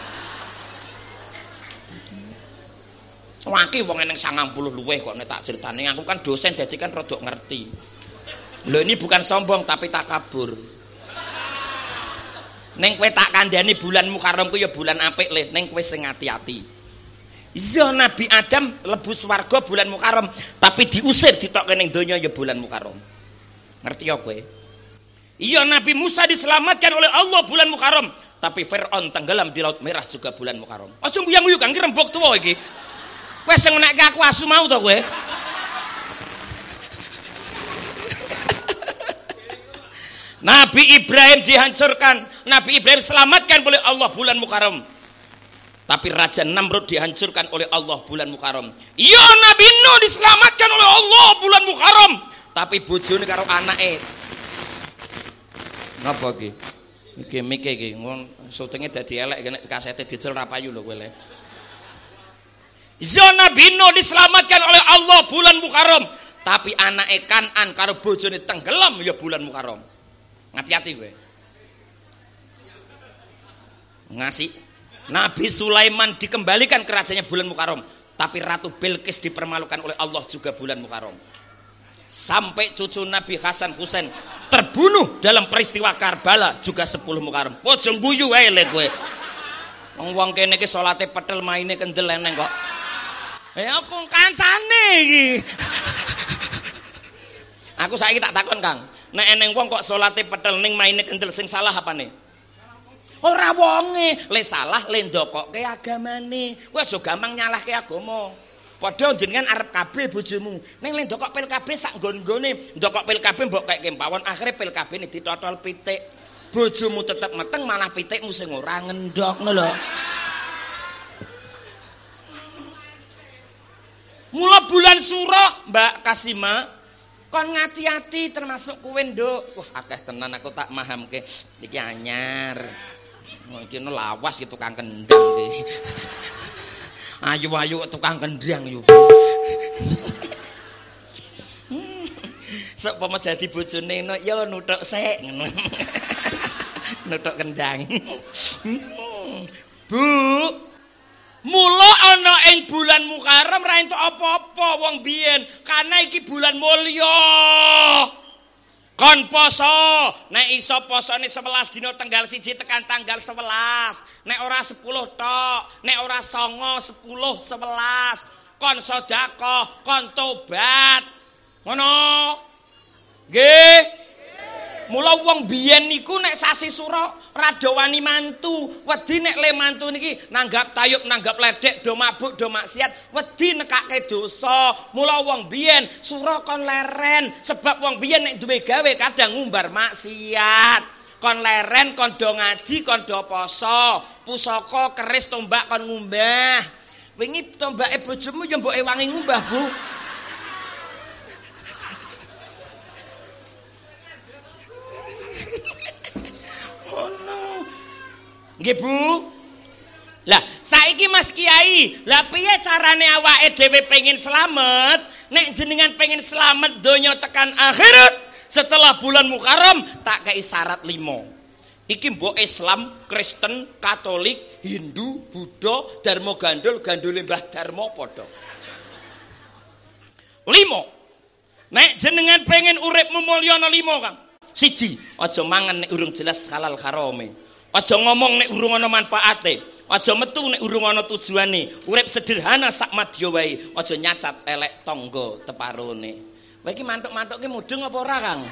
Waki wong eneng 90 luweh kok nek tak critane aku kan dosen dadi kan rada ngerti. Lho ini bukan sombong tapi takabur. Ning kowe tak kandhani bulan Muharram ku ya bulan apik le, ning kowe sing ati-ati. Iya Nabi Adam lebu swarga bulan Muharram, tapi diusir ditokke ning donya ya bulan Muharram. Ngerti ya kowe? Iya Nabi Musa diselamatkan oleh Allah bulan Muharram, tapi Fir'aun tenggelam di Laut Merah juga bulan Muharram. Aja mbuyang-uyuk Kang rembug tuwa iki. Wes sing nekke aku asu mau to kowe. Nabi Ibrahim dihancurkan, Nabi Ibrahim selamatkan oleh Allah bulan Muharram. Tapi Raja Namrud dihancurkan oleh Allah bulan Muharram. Iya Nabi Nuh diselamatkan oleh Allah bulan Muharram. Tapi bojone karo anake. Napa iki? Iki mike iki ngon syutinge dadi elek nek kasete didol ra payu lho kowe le. Iya Nabi Nuh diselamatkan oleh Allah bulan Muharram. Tapi anake Kanan karo bojone tenggelam ya bulan Muharram. Ngati-ati kowe. Ngasih Nabi Sulaiman dikembalikan kerajaannya bulan Muharram, tapi Ratu Bilqis dipermalukan oleh Allah juga bulan Muharram. Sampai cucu Nabi Hasan Husain terbunuh dalam peristiwa Karbala juga 10 Muharram. Ojo guyu wae le kowe. Wong kene iki salate petel maine kendel eneng kok. Aku kancane iki. Aku saiki tak takon Kang, nek eneng wong kok salate petel ning maine kendel sing salah apane? Ora wonge, le salah le ndokoke agamane. Kowe aja gampang nyalahke agama. Padha jenengan arep kabeh bojomu. Ning le ndokok pil kabeh sak nggon-nggone, ndokok pil kabeh mbok keke pawon, akhire pil kabeh ne ditotol pitik. Bojomu tetep meteng malah pitikmu sing ora ngendok ngono lho. Mula bulan Suro, Mbak Kasima, kon ngati-ati termasuk kowe nduk. Wah akeh tenan aku tak mahamke. Iki anyar. Iki lawas ki tukang kendang ki. Ayu-ayu tukang kendang yo. Sok pomo dadi bojone no ya nuthuk sik ngono. Nuthuk kendang. Bu, mula ana ing bulan Muharram ra entuk apa-apa wong biyen, karena iki bulan mulya. Kon poso, nek iso posone 11 dina tanggal 1 tekan tanggal 11. Nek ora 10 tok, nek ora 9, 10, 11. Kon sedekah, kon tobat. Ngono. Nggih. Mula wong biyen niku nek sasi Suro rada wani mantu. Wedi nek le mantu niki nanggap tayub, nanggap ledek, do mabuk, do maksiat, wedi nekake dosa. Mula wong biyen Suro kon leren, sebab wong biyen nek duwe gawe kadang ngumbar maksiat. Kon leren, kon do ngaji, kon do poso, pusaka keris tombak kon ngumbah. Wingi tombake bojomu ya mboke wangi ngumbah, Bu. Nggih Bu. Lah saiki Mas Kiai, lah piye carane awake dhewe pengen slamet? Nek jenengan pengen slamet donya tekan akhirat, setelah bulan Muharram tak kei syarat 5. Iki mbok Islam, Kristen, Katolik, Hindu, Buddha, Dharma Gandul, gandule Mbah Dharma padha. 5. Nek jenengan pengen uripmu mulya ana 5, Kang. 1, aja mangan nek urung jelas halal harame. Aja ngomong nek urung ana manfaate. Aja metu nek urung ana tujuane. Urip sederhana sak madya wae. Aja nyacat elek tangga teparone. Kowe iki mantuk-mantuk ki mudeng apa ora, Kang?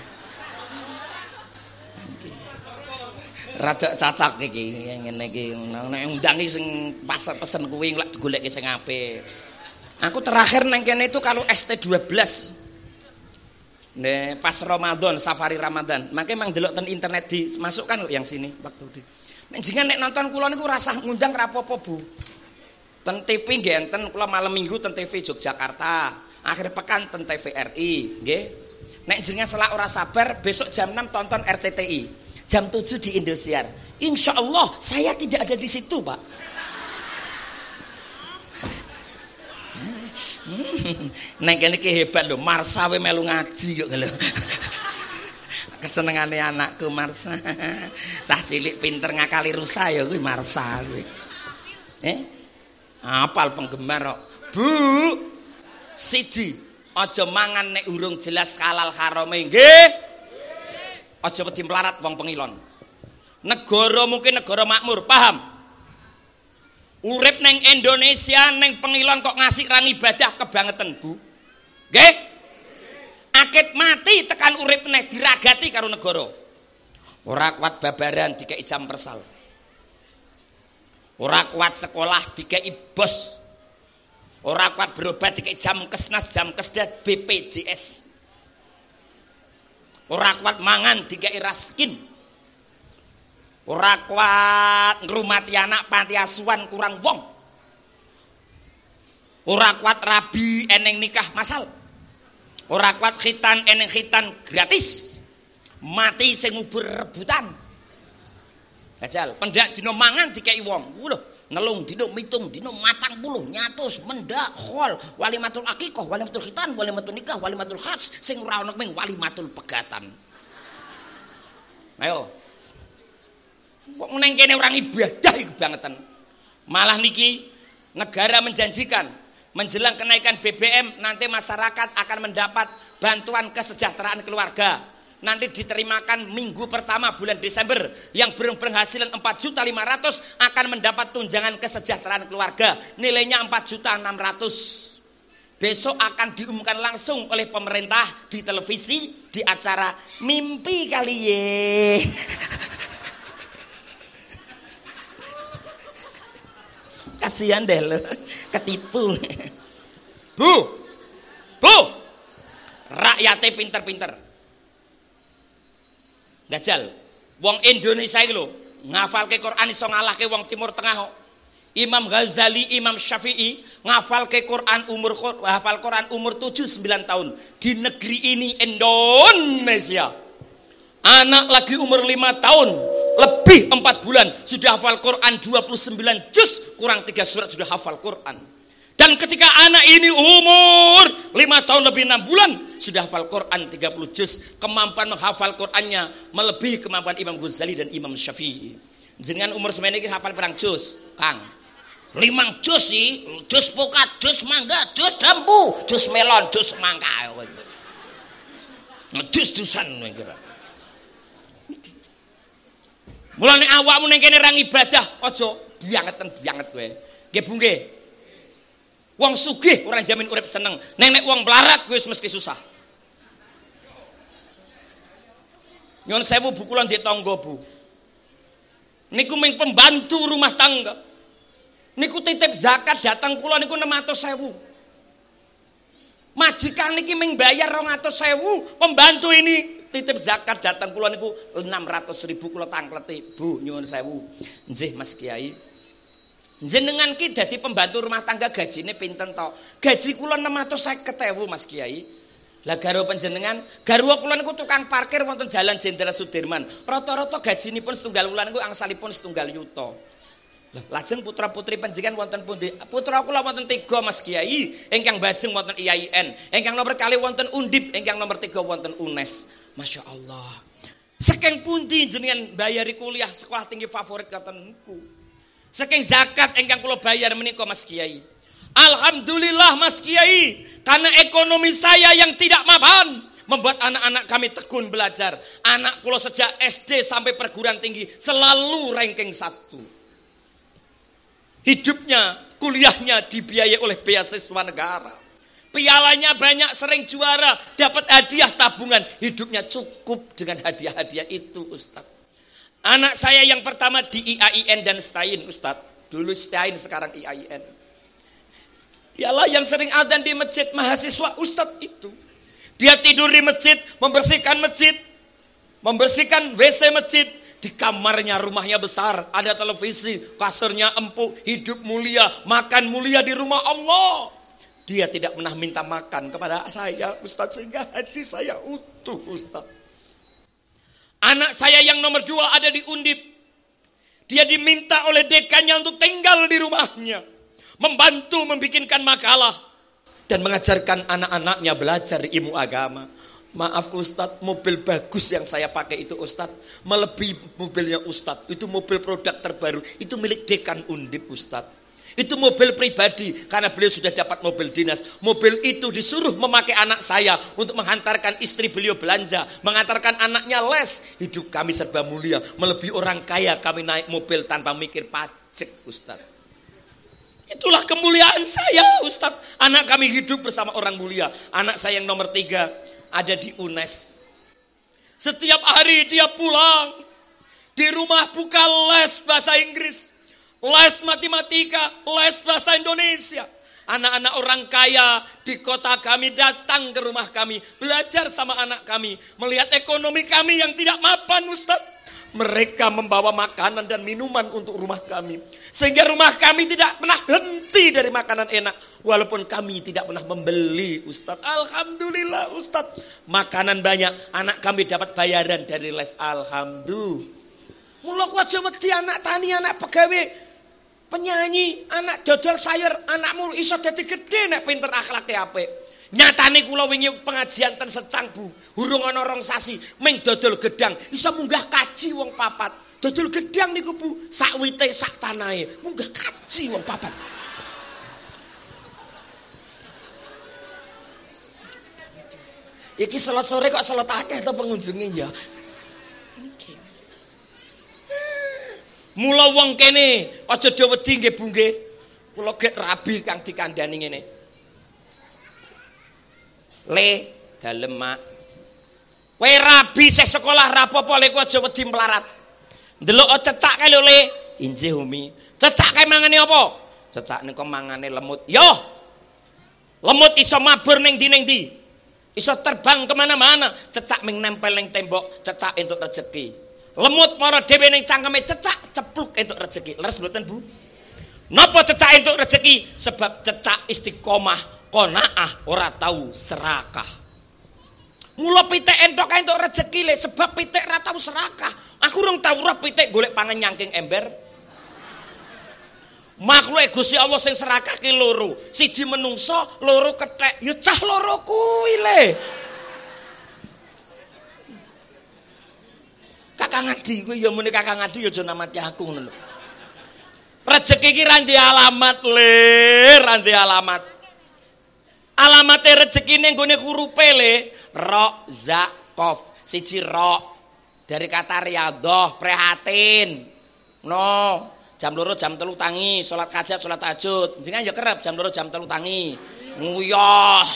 Rada cacak iki ngene iki. Nek undangi sing pas pesen kuwi lek digoleki sing apik. Aku terakhir nang kene itu kalau ST12. Nek pas Ramadan, safari Ramadan. Makanya mang delok ten internet dimasukkan yang sini waktu di. Nek jenengan nek nonton kula niku rasah ngundang ra apa-apa, Bu. Ten TV nggih enten kula malam Minggu ten TV Yogyakarta, akhir pekan ten TVRI, nggih. Nek jenengan selak ora sabar besok jam 6 tonton RCTI. Jam 7 di Indosiar. Insyaallah saya tidak ada di situ, Pak. Nek kene iki hebat lho, Marsa we melu ngaji kok lho. Kesenengane anakku Marsa. Cah cilik pinter ngakali rusa ya kuwi Marsa kuwi. Apal penggemar kok. Bu. Siji, aja mangan nek urung jelas halal harame nggih. Aja wedi melarat wong pengilon. Negara mungkin negara makmur, paham? Urip neng Indonesia neng pengilon kok ngasih rang ibadah kebangetan, Bu. Nggih? Akit mati tekan urip neh diragati karo negara. Ora kuat babaran dikei jam persal. Ora kuat sekolah dikei bos. Ora kuat berobat dikei jam kesnas, jam kesdat BPJS. Ora kuat mangan dikei raskin. Ora kuat ngrumati anak panti asuhan kurang wong. Ora kuat rabi eneng nikah masal. Ora kuat khitan eneng khitan gratis. Mati sing ngubur rebutan. Ajal pendak dina mangan dikei wong. Lho, nelung dina mitung dina 40 nyatus mendak khol walimatul akikah, walimatul khitan, walimatul nikah, walimatul hajj sing ora ono ming walimatul pegatan. Ayo. Kok neng kene orang ibadah iku bangetan. Malah niki negara menjanjikan menjelang kenaikan BBM nanti masyarakat akan mendapat bantuan kesejahteraan keluarga. Nanti diterimakan minggu pertama bulan Desember yang berpenghasilan 4.500.000 akan mendapat tunjangan kesejahteraan keluarga nilainya 4.600.000. Besok akan diumumkan langsung oleh pemerintah di televisi di acara Mimpi Kali Ye. Kasihan deh lo, ketipu. Bu, rakyatnya pinter-pinter. Gajal, wong Indonesia itu lo ngafal ke Quran iso ngalah ke wong Timur Tengah. Imam Ghazali, Imam Syafi'i ngafal ke Quran hafal Quran umur 7-9 tahun di negeri ini Indonesia. Anak lagi umur 5 tahun. Lebih 4 bulan sudah hafal Quran 29 juz, kurang 3 surat sudah hafal Quran. Dan ketika anak ini umur 5 tahun lebih 6 bulan sudah hafal Quran 30 juz, kemampuan menghafal Qurannya melebihi kemampuan Imam Ghazali dan Imam Syafi'i. Jenengan umur semene iki hafal pirang juz, Kang? 5 juz sih, juz pukat, juz mangga, juz jambu, juz melon, juz mangga. Juz-juzan kira. Mulane awakmu ning kene rang ibadah aja bianget kowe. Nggih Bu nggih. Wong sugih ora jamin urip seneng. Nek wong melarat wis mesti susah. Nyun sewu Bu kula ndek tangga, Bu. Niku ming pembantu rumah tangga. Niku titip zakat datang kula niku 600.000. Majikan niki ming bayar 200.000, pembantu ini titip zakat datang kula niku 600.000 kula tangkleti. Bu nyuwun sewu. Nggih Mas Kiai. Jenengan ki dadi pembantu rumah tangga gajine pinten to? Gaji kula 650.000 Mas Kiai. Lah garwa panjenengan, garwa kula niku tukang parkir wonten Jalan Jenderal Sudirman. Rata-rata gajinipun setunggal wulan niku angsalipun 1 juta. Lajeng putra-putri panjenengan wonten pundi? Putra kula wonten 3 Mas Kiai, ingkang bajeng wonten IAIN, ingkang nomor 2 wonten Undip, ingkang nomor 3 wonten UNES. Masya Allah. Saking pundi jenengan bayari kuliah sekolah tinggi favorit katen niku? Saking zakat ingkang kula bayar menika Mas Kiai. Alhamdulillah Mas Kiai, karena ekonomi saya yang tidak mapan membuat anak-anak kami tekun belajar. Anak kula sejak SD sampai perguruan tinggi selalu ranking 1. Hidupnya, kuliahnya dibiayai oleh beasiswa negara. Pialanya banyak, sering juara, dapat hadiah tabungan. Hidupnya cukup dengan hadiah-hadiah itu, Ustaz. Anak saya yang pertama di IAIN dan STAIN, Ustaz. Dulu STAIN, sekarang IAIN. Ialah yang sering adzan di masjid, mahasiswa Ustaz itu. Dia tidur di masjid, membersihkan WC masjid. Di kamarnya, rumahnya besar, ada televisi, kasurnya empuk, hidup mulia, makan mulia di rumah Allah. Dia tidak pernah minta makan kepada saya, Ustaz, sehingga haji saya utuh, Ustaz. Anak saya yang nomor 2 ada di Undip. Dia diminta oleh dekannya untuk tinggal di rumahnya, membantu membikinkan makalah dan mengajarkan anak-anaknya belajar ilmu agama. Maaf Ustaz, mobil bagus yang saya pakai itu Ustaz, melebihi mobilnya Ustaz. Itu mobil produk terbaru, itu milik dekan Undip Ustaz. Itu mobil pribadi karena beliau sudah dapat mobil dinas. Mobil itu disuruh memakai anak saya untuk menghantarkan istri beliau belanja, mengantarkan anaknya les. Hidup kami serba mulia, melebihi orang kaya. Kami naik mobil tanpa mikir pajak, Ustaz. Itulah kemuliaan saya, Ustaz. Anak kami hidup bersama orang mulia. Anak saya yang nomor 3 ada di UNES. Setiap hari dia pulang, di rumah buka les bahasa Inggris, les matematika, les bahasa Indonesia. Anak-anak orang kaya di kota kami datang ke rumah kami, belajar sama anak kami, melihat ekonomi kami yang tidak mapan, Ustaz. Mereka membawa makanan dan minuman untuk rumah kami, sehingga rumah kami tidak pernah henti dari makanan enak, walaupun kami tidak pernah membeli, Ustaz. Alhamdulillah, Ustaz. Makanan banyak, anak kami dapat bayaran dari les. Alhamdulillah. Mula ku aja wedi anak tani, anak pegawai, penyanyi, anak dodol sayur, anakmu iso dadi gede nek pinter akhlake apik. Nyatane kula wingi pengajian ten Secang, Bu. Hurung ana 2 sasi, ming dodol gedang, iso munggah kaji wong 4. Dodol gedang niku, Bu, sak wite sak tanahe, munggah kaji wong 4. Iki salat sore kok salat akeh to pengunjunge ya. Mula wong kene aja do wedi nggih Bu nggih. Kula gek rabi kang dikandani ngene. Le dalem mak. Kowe rabi sih sekolah ra apa-apa le kowe aja wedi melarat. Ndelok cecak kae lho le. Injih Umi. Cecak kae mangane apa? Cecak niku mangane lemut. Yo. Lemut iso mabur ning ndi. Iso terbang kemana-mana. Cecak ming nempel ning tembok, cecak entuk rezeki. Lemut mara dhewe ning cangkeme, cecak cepluk entuk rezeki. Leres mboten Bu? Napa cecak entuk rezeki? Sebab cecak istiqomah, qanaah, ora tahu serakah. Mula pitik entuk entuk rezeki le, sebab pitik ora tahu serakah. Aku urung tahu roh pitik golek pangan nyangking ember. Makhluk Gusti Allah sing serakah ki loro. Siji menungso, loro kethek. Ya cah loro kuwi le. Kakang Adi kuwi ya muni Kakang Adi ya aja namati aku ngono lho. Rezeki iki ra ndek alamat le, ra ndek alamat. Alamate rezekine nggone hurufe le, ra za qaf. Siji ra dari kata riyadhah, prihatin. No, jam 2 jam 3 tangi, salat hajat, salat tahajud. Jenengan ya kerep jam 2 jam 3 tangi. Nguyah.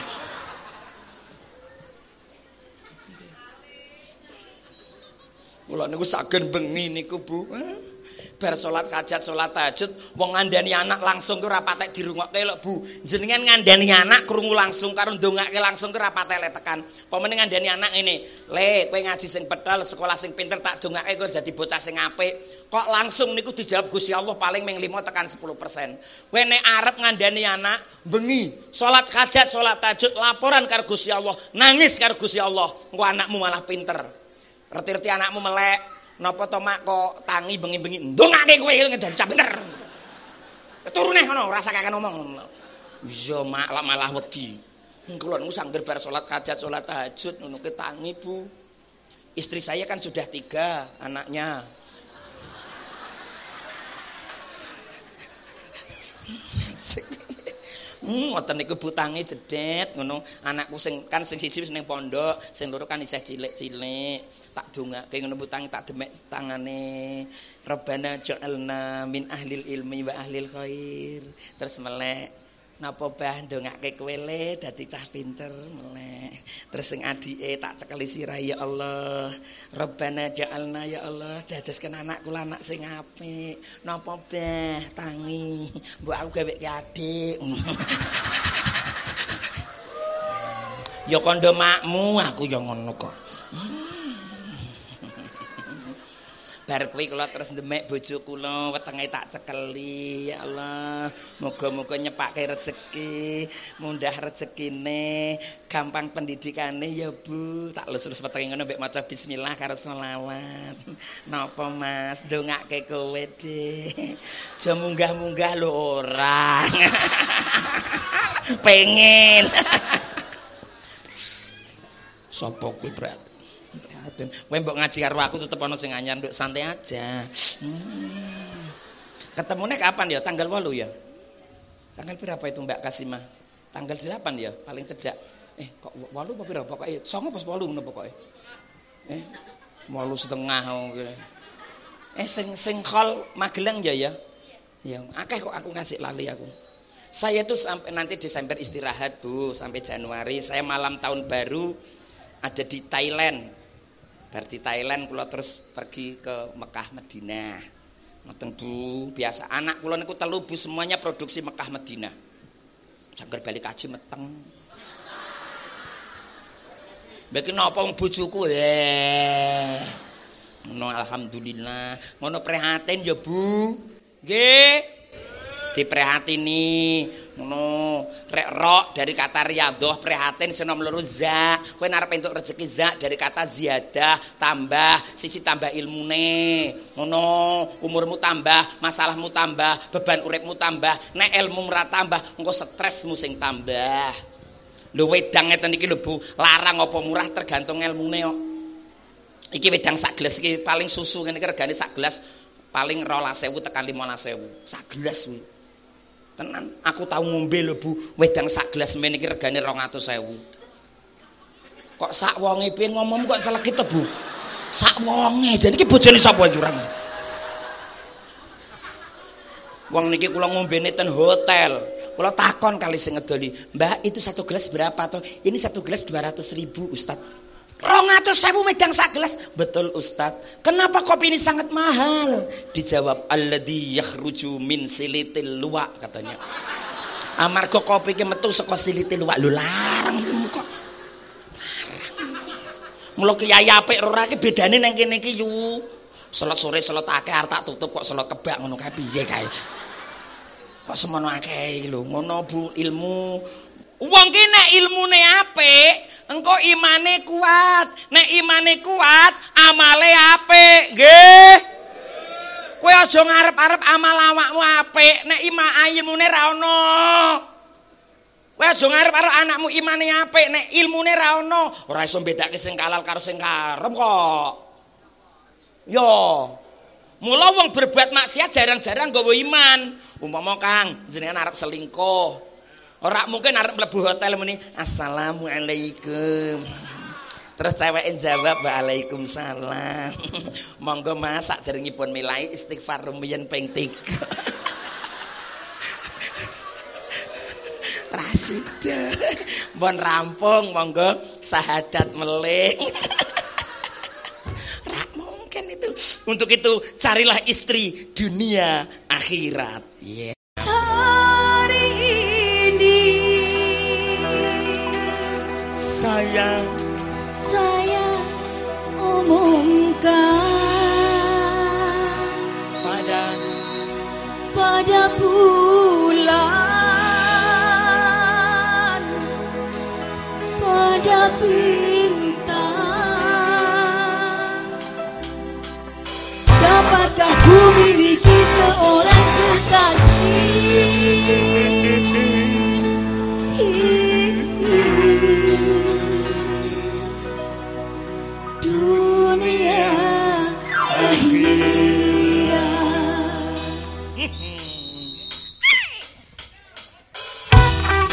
Kula niku sagen bengi niku Bu. Bar salat hajat, salat tahajud, wong ngandani anak langsung ku ora patek dirungokke lho Bu. Jenengan ngandani anak krungu langsung karo ndongake langsung ku ora patek tekan. Pemene ngandani anak ngene, "Le, kowe ngaji sing pedhal, sekolah sing pinter tak dongake kowe dadi bocah sing apik." Kok langsung niku dijawab Gusti Allah paling ming 5 tekan 10%. Kowe nek arep ngandani anak bengi, salat hajat, salat tahajud, laporan karo Gusti Allah, nangis karo Gusti Allah, engko anakmu malah pinter. Reti-reti anakmu melek, napa to mak kok tangi bengi-bengi ndongake kowe ngedadi cah pinter. Turune ngono, rasa kakek ngomong. Iya mak lak malah wedi. Kula niku sangger bar salat hajat, salat tahajud ngono ke tangi Bu. Istri saya kan sudah 3 anaknya. Ngoten niku butange jedet ngono. Anakku sing siji ning pondok, sing loro kan isih cilik-cilik. Tak dongake ngono butange tak demek tangane. Rabbana ja'alna min ahlil ilmi wa ahlil khair. Terus melek napa bah ndongake kowe le dadi cah pinter melek. Terus sing adike tak cekeli sirah ya Allah. Rabbana ja'alna ya Allah dadosken anakku anak sing apik. Napa bah tangi mbok aku gaweke adik. Ya kandha makmu aku ya ngono kok. Bar kuwi kula terus ndemek bojo kula wetenge tak cekeli ya Allah muga-muga nyepake rezeki mundah rezekine gampang pendidikane ya Bu tak lus-lus wetenge ngono mbek maca bismillah karo selawat napa Mas ndongake kowe De aja munggah-munggah lho ora pengen sapa kuwi berarti kowe mbok ngaji karo aku tetep ana sing anyar nduk santai aja. Ketemune kapan ya? Tanggal 8 ya? Tanggal berapa itu Mbak Kasimah? Tanggal 8 ya? Paling cedak. Kok 8 apa pira? Pokoke 9 pas 8 ngono pokoke. 8 setengah oke. Sing hall Magelang ya? Ya, akeh kok aku ngasih lali aku. Saya tuh sampai nanti Desember istirahat Bu, sampai Januari saya malam tahun baru ada di Thailand. Berarti Thailand kula terus pergi ke Mekah Madinah. Ngoten Bu, biasa anak kula niku 3 Bu semuanya produksi Mekah Madinah. Sangger balik kaji meteng. Bagi napa wong bojoku ngono alhamdulillah. Ngono prihatin ya Bu. Nggih. Diprihatini ngono rek rok dari kata riyadhah prihatin senom loro za kowe arep entuk rezeki za dari kata ziyadah tambah siji tambah ilmune ngono umurmu tambah masalahmu tambah beban uripmu tambah nek ilmu ora tambah engko stresmu sing tambah lho wedang ngeten iki lho Bu larang apa murah tergantung ilmune kok iki wedang sak gelas iki paling susu ngene iki regane sak gelas paling 12.000 tekan 15.000 sak gelas kuwi tenan aku tahu ngombe lho Bu wedang sak gelas men iki regane 200.000 kok sak wonge piye ngomongmu kok celekit to Bu sak wonge jan iki bojone sapa iki ora wong niki kula ngombene ten hotel kula takon kali sing ngedoli Mbak itu 1 gelas berapa toh ini 1 gelas 200.000 Ustaz 200.000 wedang sak gelas. Betul Ustaz. Kenapa kopi ini sangat mahal? Dijawab alladzi yakhruju min silitil luwak katanya. Amarga kopi ki metu saka silitil luwak lho larang ilmu kok. Larang. Mula kiai apik ora ki bedane nang kene iki yu. Salat sore salat akeh arep tak tutup kok salat kebak ngono kae piye kae. Kok semono akeh iki lho. Ngono Bu ilmu. Wong ki nek ilmune apik engko imane kuat. Nek imane kuat, amale apik. Nggih. Kowe aja ngarep-arep amal awakmu apik, nek ilmune ra ono. Kowe aja ngarep-arep anakmu imane apik, nek ilmune ra ono. Ora iso bedake sing halal karo sing haram kok. Yo. Mula wong berbuat maksiat jarang-jarang nggawa iman. Umpama Kang, jenengan arep selingkuh. Ora mungkin arep mlebu hotel muni assalamualaikum. Terus ceweke jawab waalaikumsalam. Monggo Mas saderengipun milai istighfar rumiyin ping 3. Rasida. Mbon rampung monggo syahadat melih. Ora mungkin itu. Untuk itu carilah istri dunia akhirat. Yeah. Saya omongkan pada bulan, pada bintang. Dapatkah ku miliki seorang kekasih? Dunia akhirat.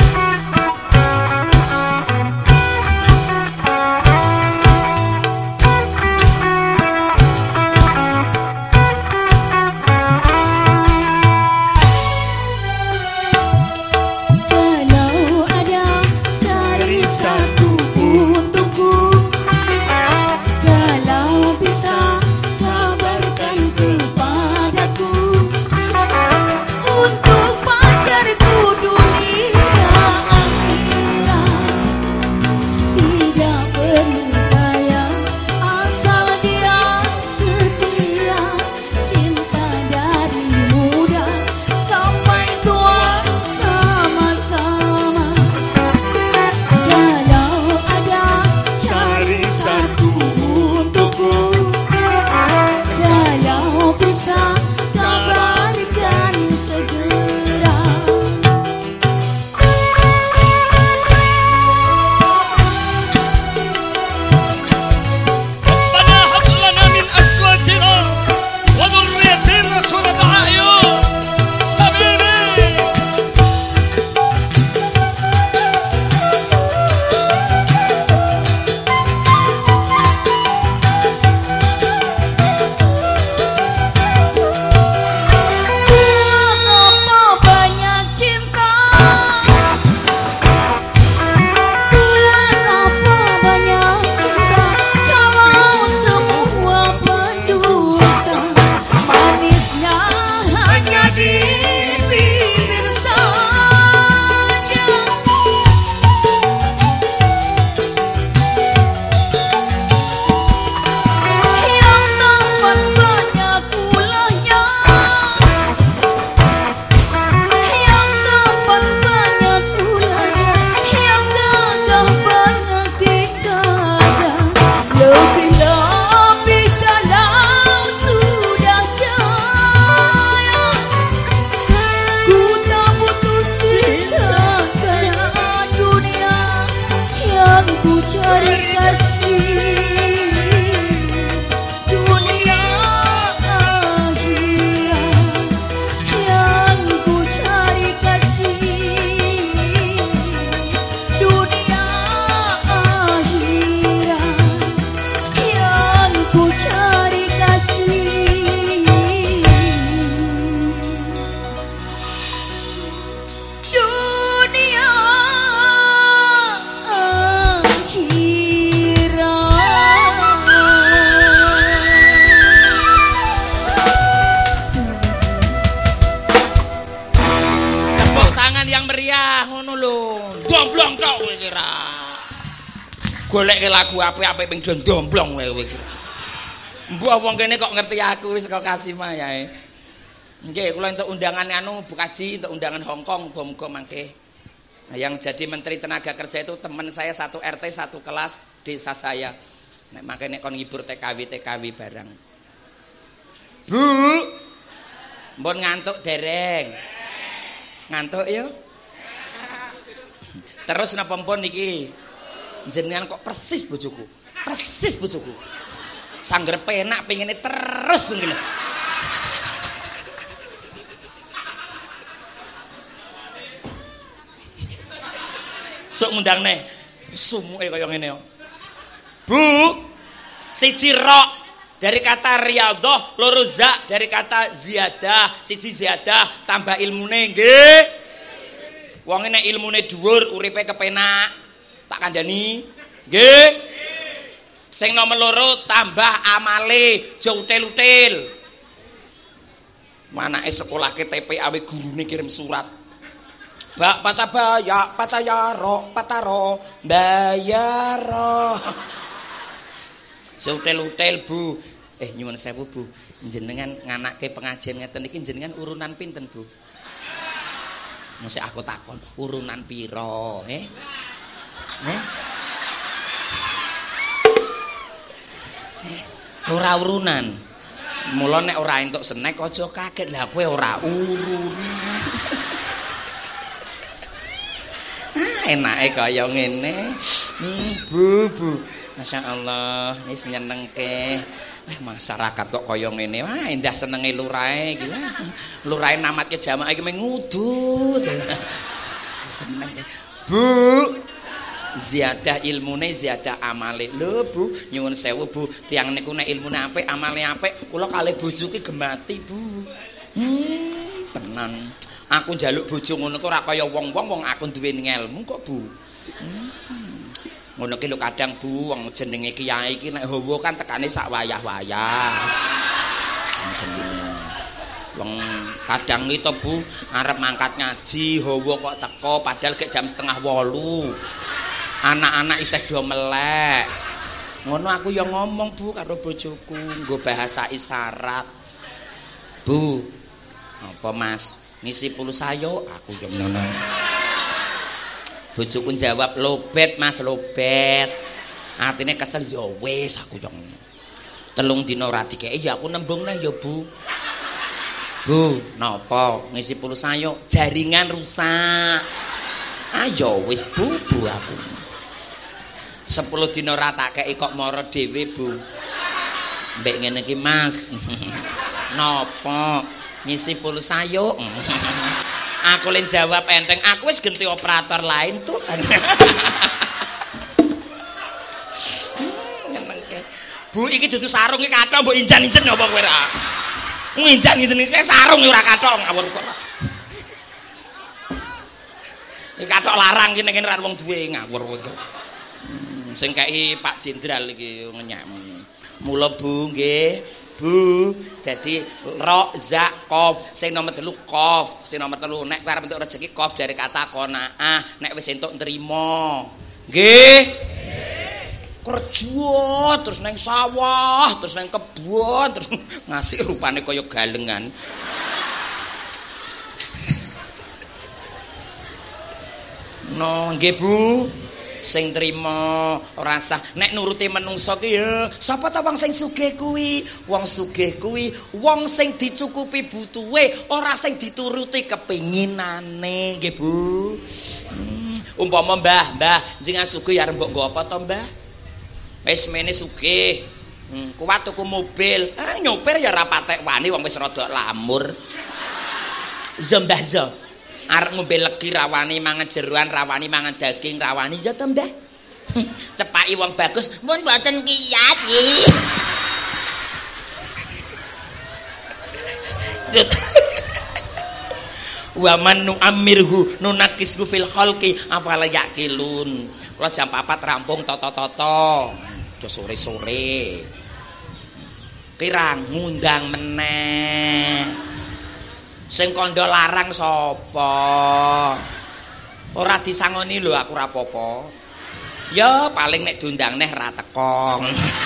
Goleke lagu apik-apik ping domblong wae kowe. Mbah wong kene kok ngerti aku wis kok Kasimah yae. Nggih, kula entuk undangan anu Bu Kaji, entuk undangan Hongkong muga-muga mangke. Nah, yang jadi Menteri Tenaga Kerja itu teman saya satu RT satu kelas desa saya. Nek mangke nek kon ngibur TKW barang. Bu. Mbon ngantuk dereng. Ngantuk ya? Terus napa mpun niki? Jenengan kok persis bojoku. Persis bojoku. Sangger penak pengine terus ngene. Sok ngundangne sumuke kaya ngene yo. Bu, siji rok dari kata riyadhah, loro za dari kata ziyadah, siji ziyadah tambah ilmune nggih. Wong nek ilmune dhuwur uripe kepenak. Tak kandhani. Nggih. Sing nomor loro tambah amale, aja util-util. Manake sekolah ke TPA we gurune kirim surat. Bak patabaya, patayaro, pataro, bayaro. Seutel-utel Bu. Nyuwun sewu Bu. Jenengan nganake pengajian ngeten iki jenengan urunan pinten Bu? Mesti aku takon, urunan piro, Ora urunan. Mula nek ora entuk snack aja kaget. Lah kowe ora urunan. Enake kaya ngene. Bu. Masyaallah, wis nyenengke. Masyarakat kok kaya ngene. Wah, endah senenge lurahe iki. Lurahe namatke jamaah iki ngudut. Seneng. Bu. Ziyadah ilmune, ziyadah amale. Lho Bu, nyuwun sewu Bu, tiyang niku nek ilmune apik, amale apik, kula kalih bojo ki gemati Bu. Tenan. Aku njaluk bojo ngono kok ora kaya wong-wong aku duwe ngelmu kok Bu. Ngono ki lho kadang Bu, wong jenenge kiai iki nek hawa kan tekane sak wayah-wayah. Wong kadang iki to Bu, arep mangkat ngaji, hawa kok teko padahal gek jam 7:30. Anak-anak isih do melek. Ngono aku ya ngomong Bu karo bojoku, nggo bahasa isyarat. Bu, apa Mas? Ngisi pulsa yo, aku yo ngono. Bojoku jawab, "Lobet Mas, lobet." Artine kesel yo wis aku yo ngono. 3 dina ora dikeki ya aku nembung neh yo Bu. Bu, napa ngisi pulsa yo jaringan rusak. Ayo wis Bu aku. 10 dina ora tak keki kok mara dhewe Bu. Mbek ngene iki Mas. Napa ngisi pulsa yo? Aku len jawab enteng, aku wis ganti operator lain tuh. Bu iki dudu sarung iki kathok mbok injan-injen apa kowe ra? Nginjan-injen iki sarung ora kathok ngawur kok. Iki kathok larang kene kene ra wong duwe ngawur kowe. Sing kei Pak Jenderal iki ngenyak. Mula Bu nggih. Bu, dadi ra za qaf, sing nomor 3 qaf, sing nomor 3 nek arep entuk rezeki qaf dari kata qanaah, nek wis entuk nrimo. Nggih. Kerja terus nang sawah, terus nang kebon, terus ngasih rupane kaya galengan. No, nggih Bu. Sing trima ora sah nek nuruti menungso ki ya sapa ta wong sing sugih kuwi wong sugih kuwi wong sing dicukupi butuhe ora sing dituruti kepinginane nggih Bu. Umpama mbah jenengan sugih arep mbok nggo apa to Mbah? Wis mene sugih kuat tuku mobil nyopir ya ora patek wani wong wis rada lamur. Mbah arep ngombe legi rawani mangan jeroan, rawani mangan daging, rawani ya to Mbah. Cepaki wong bagus, mun mboten kiyat iki. Wa man nu'ammirhu nunakishu fil khalqi afala yaqilun. Kula jam 4 rampung toto-toto. Do sore-sore. Kirang ngundang meneh. Sing kandha larang sapa? Ora disangoni lho aku ora apa-apa. Ya paling nek diundang neh ra teko.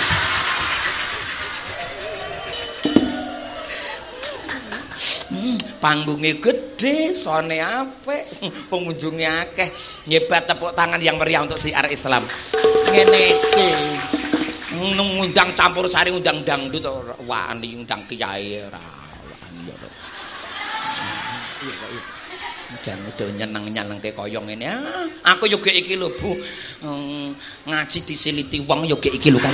Panggungnya gede, sone apik, pengunjungnya akeh. Nyebat tepuk tangan yang meriah untuk siar Islam. Ngene iki. Ngundang campur sari, undang dangdut wani, undang kiai ora wani. Jangan udah nyeneng-nyenengke kaya ngene. Aku yo gek iki lho, Bu. Ngaji disiliti wong yo gek iki lho kan.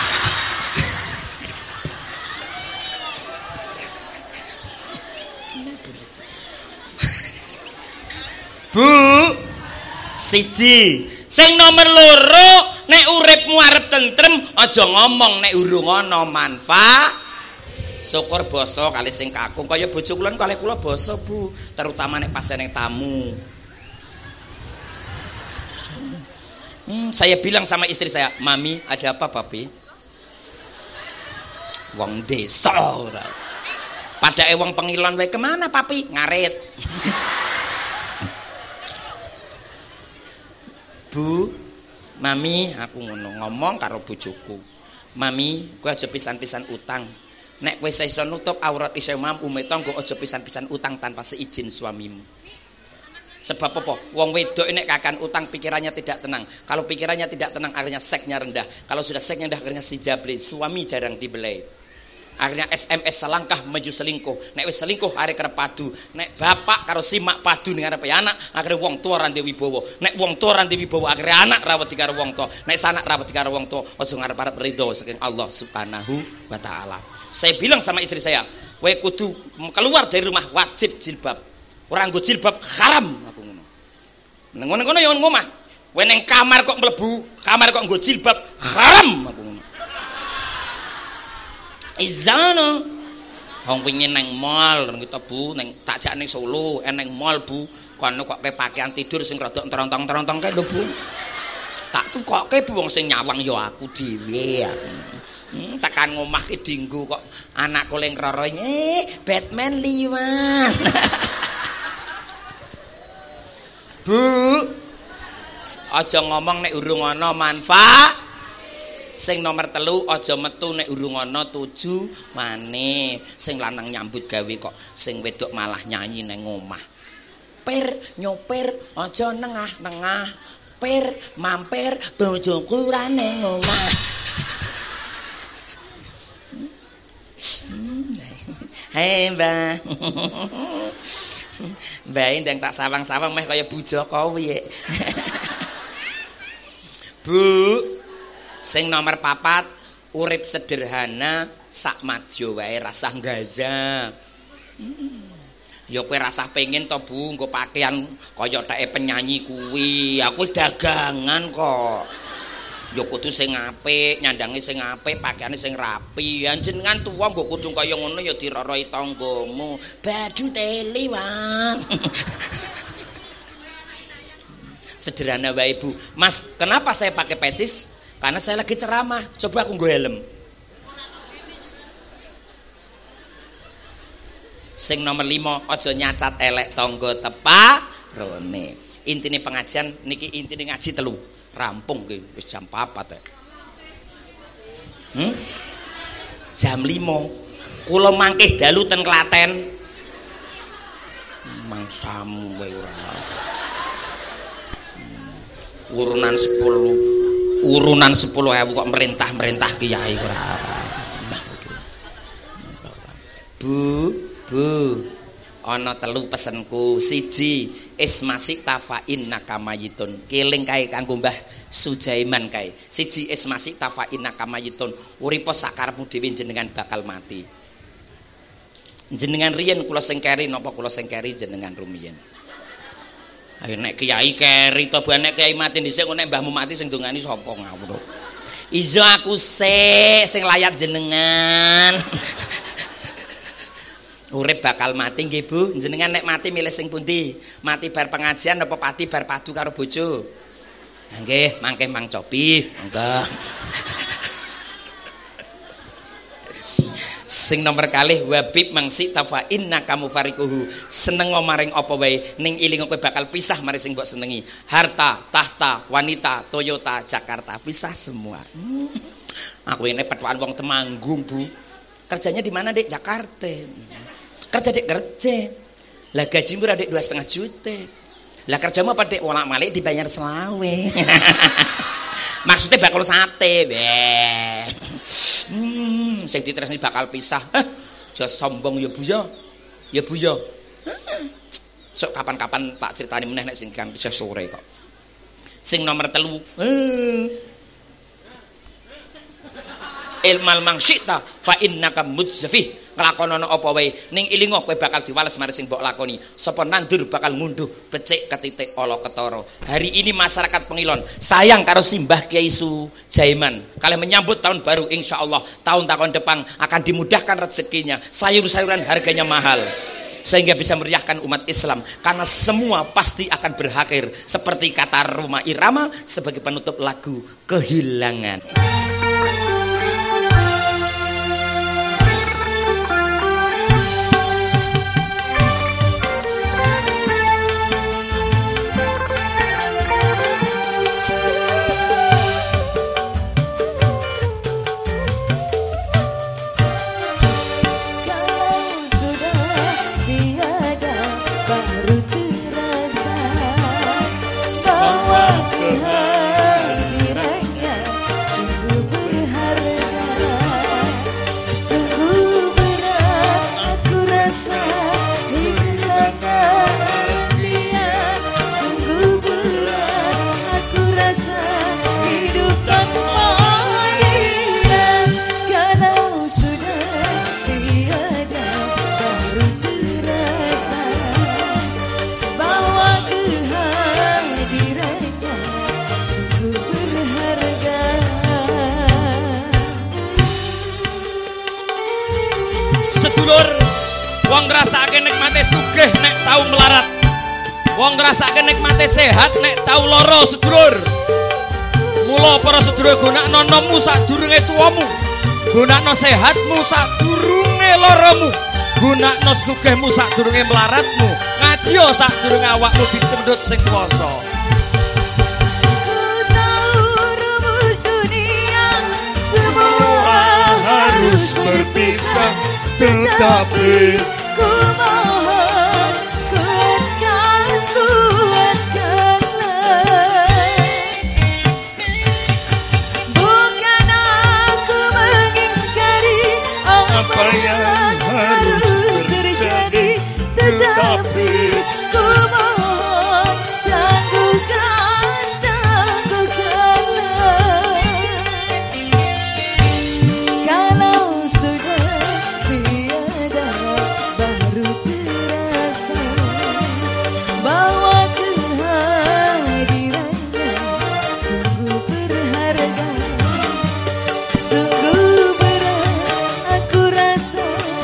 Bu, siji, sing nomor loro, nek uripmu arep tentrem, aja ngomong nek urung ana manfaat. Syukur basa kali sing kakung, kaya bojo kula kali kula basa, Bu, terutama nek pas ning tamu. Saya bilang sama istri saya, "Mami, ada apa, Papi?" Wong desa ora. Padake wong pengilon wae, "Kemana, Papi?" Ngarit. Bu, Mami, aku ngono ngomong karo bojoku. Mami, kowe aja pisan-pisan utang. Nek kowe iso nutup aurat isih mampu tangga aja pisan-pisan utang tanpa seizin suamimu. Sebab apa? Wong wedok nek kakan utang pikirannya tidak tenang. Kalau pikirannya tidak tenang akhirnya seksnya rendah. Kalau sudah seksnya rendah akhirnya si jabli, suami jarang dibelai. Akhirnya SMS selangkah menuju selingkuh. Nek wis selingkuh arek kerep padu. Nek bapak karo simak padu ning arepe anak, akhire wong tua ra ndek wibawa. Nek wong tua ra ndek wibawa, akhire anak ra wedi karo wong tua. Nek sanak ra wedi karo wong tua, aja ngarep-arep ridho saking Allah Subhanahu wa taala. Saya bilang sama istri saya, kowe kudu keluar dari rumah wajib jilbab. Ora nggo jilbab haram aku ngono. Ngono-ngono ya ngomah. Kowe ning kamar kok mlebu, kamar kok nggo jilbab haram aku ngono. Izana wong wingi nang mall kita Bu, ning tak jak ning Solo, eneng mall Bu, kono kok ke pakaian tidur sing rada terontong-terontong kae lho Bu. Tak tukokke Bu, wong sing nyawang ya aku dhewe ya. Tekan ngomah ki dinggo kok anakku ling roro, Batman liwat. Bu, aja ngomong nek urung ana manfaat. Sing nomor 3 aja metu nek urung ana tujumane. Sing lanang nyambut gawe kok sing wedok malah nyanyi nang omah. Per nyopir aja nengah-nengah. Per mampir bojoku ra ning omah. Hei Mbah. Mbah ndang tak sawang-sawang meh kaya Bu Jokowi. Bu, sing nomor 4 urip sederhana sak madya wae rasah gaza. Ya kowe rasah pengen to Bu nggo pakaian kaya teke penyanyi kuwi. Aku dagangan kok. Ya kudu sing apik, nyandange sing apik, pakaiane sing rapi. Jenengan tuwa nggo kudu kaya ngono ya diroroi tanggamu. Badu teli, Wan. Sederhana wae Bu. Mas, kenapa saya pakai pecis? Karena saya lagi ceramah. Coba aku nggo helm. Sing nomor 5 aja nyacat elek tangga teparone. Intine pengajian niki intine ngaji 3. Rampung ki wis jam 4 Jam 5 kula mangkih dalu ten Klaten. Mangsamu wae ora. Urunan 10.000 kok merintah kiai ora. Bu, ana 3 pesenku. 1, ismasik tafain nakamayitun. Keling kae kanggo Mbah Sujaiman kae. 1, ismasik tafain nakamayitun. Uripa sakarepmu dhewe jenengan bakal mati. Jenengan riyen kula sing keri napa kula sing keri jenengan rumiyin. Ayo nek kiai keri to Bu, nek kiai mati dhisik nek mbahmu mati sing dongani sapa ngawur. Iso aku sing layar jenengan. Urip bakal mati nggih Bu. Jenengan nek mati milih sing pundi? Mati bar pengajian apa mati bar padu karo bojo? Nggih, mangke Mang Copi. Monggo. Sing nomor kalih wabib mangsi tafa inna kamu farikuhu seneng maring apa wae ning iling kowe bakal pisah mari sing mbok senengi. Harta, tahta, wanita, Toyota, Jakarta pisah semua. Aku ini petuaan wong Temanggung, Bu. Kerjanya di mana, Dek? Jakarta. Kerja, Dek, kerja. Lah gajimu ora, Dek, 2,5 juta. Lah kerjamu apa, Dek? Wolak-malik dibayar selawe. Maksudnya bakal sate, sing ditresni bakal pisah. Jos sombong ya Bu ya. Ya Bu ya. Sok kapan-kapan tak critani meneh nek sing kan bisa sore kok. Sing nomor 3. Ilmal mangsyita fa innaka mudzafih. Nglakonono apa wae ning ilingo kowe bakal diwales mari sing mbok lakoni. Sapa nandur bakal ngunduh becik ketitik ala ketara. Hari ini masyarakat Pengilon sayang karo simbah Kiai Sujaiman. Kalian menyambut tahun baru insyaallah tahun-tahun depan akan dimudahkan rezekinya. Sayur-sayuran harganya mahal. Sehingga bisa meriahkan umat Islam karena semua pasti akan berakhir seperti kata Roma Irama sebagai penutup lagu Kehilangan. Sedulur, wong ngrasake nikmate sugih nek tau melarat. Wong ngrasake nikmate sehat nek tau lara, sedulur. Mula para sedulur gunakno nommu sadurunge tuamu. Gunakno sehatmu sadurunge laramu. Gunakno sugihmu sadurunge melaratmu. Ngaji sadurunge awakmu ditendut sing kuwasa. Harus berpisah, tetapi ku mohon kuatkanlah. Bukan aku mengingkari apa yang harus terjadi, tetapi ku mohon tangguhkanlah. Kalau sudah tiada baru terasa bahwa kehadirannya sungguh berharga. Sungguh berat aku rasa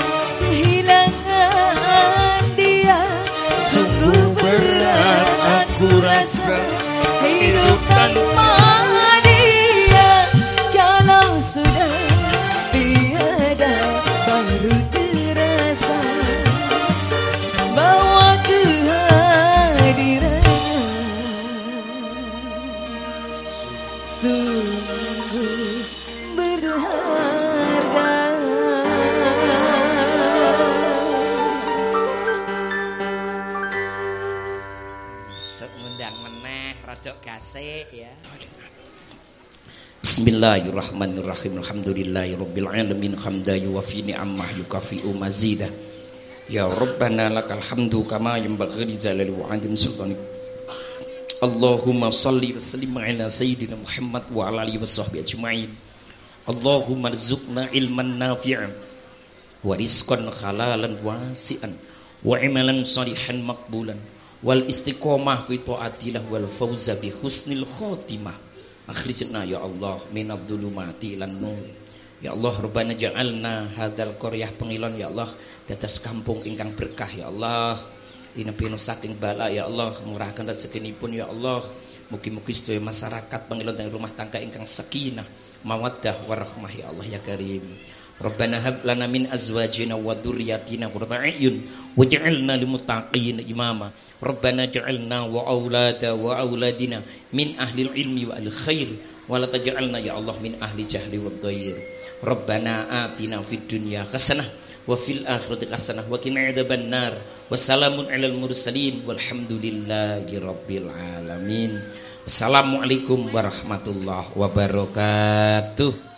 kehilangan dia. Sungguh berat aku rasa hidup tanpa dia. Kalau sudah tiada baru terasa bahwa kehadirannya sungguh berharga. Ngundang meneh rada gasik ya. Bismillahirrahmanirrahim. Alhamdulillahirabbil alamin hamdan yuwafi ni'amah yukafi'u mazidah. Ya Rabbana lakal hamdu kama yanbaghi li jalali wa 'azimi sultanik. Allahumma shalli wa sallim ala sayyidina Muhammad wa ala alihi washabbihi ajma'in. Allahumma rzuqna ilman nafi'an wa rizqan halalan wasi'an wa amalan shalihan maqbulan wal istiqomah fi taatillah wal fauza bi husnil khotimah. Akhrijna ya Allah minadh dhulumati ilan nur. Ya Allah Rabbana ja'alna hadzal qaryah Pengilon ya Allah dados kampung ingkang berkah ya Allah. Dinepino saking bala ya Allah, murahkan rezekinipun ya Allah. Mugi-mugi sedaya masyarakat Pengilon dan rumah tangga ingkang sakinah, mawaddah warahmah ya Allah ya Karim. Rabbana hab lana min azwajina wa dzurriyyatina qurrata a'yun waj'alna lil muttaqina imama. Rabbana ja'alna wa auladina min ahlil ilmi wa al khair wa la taj'alna ya Allah min ahli jahli wad dhair. Rabbana atina fid dunya hasanah wa fil akhirati hasanah wa qina adzabannar. Wassalamun alal mursalin walhamdulillahi rabbil alamin. Assalamualaikum warahmatullahi wabarakatuh.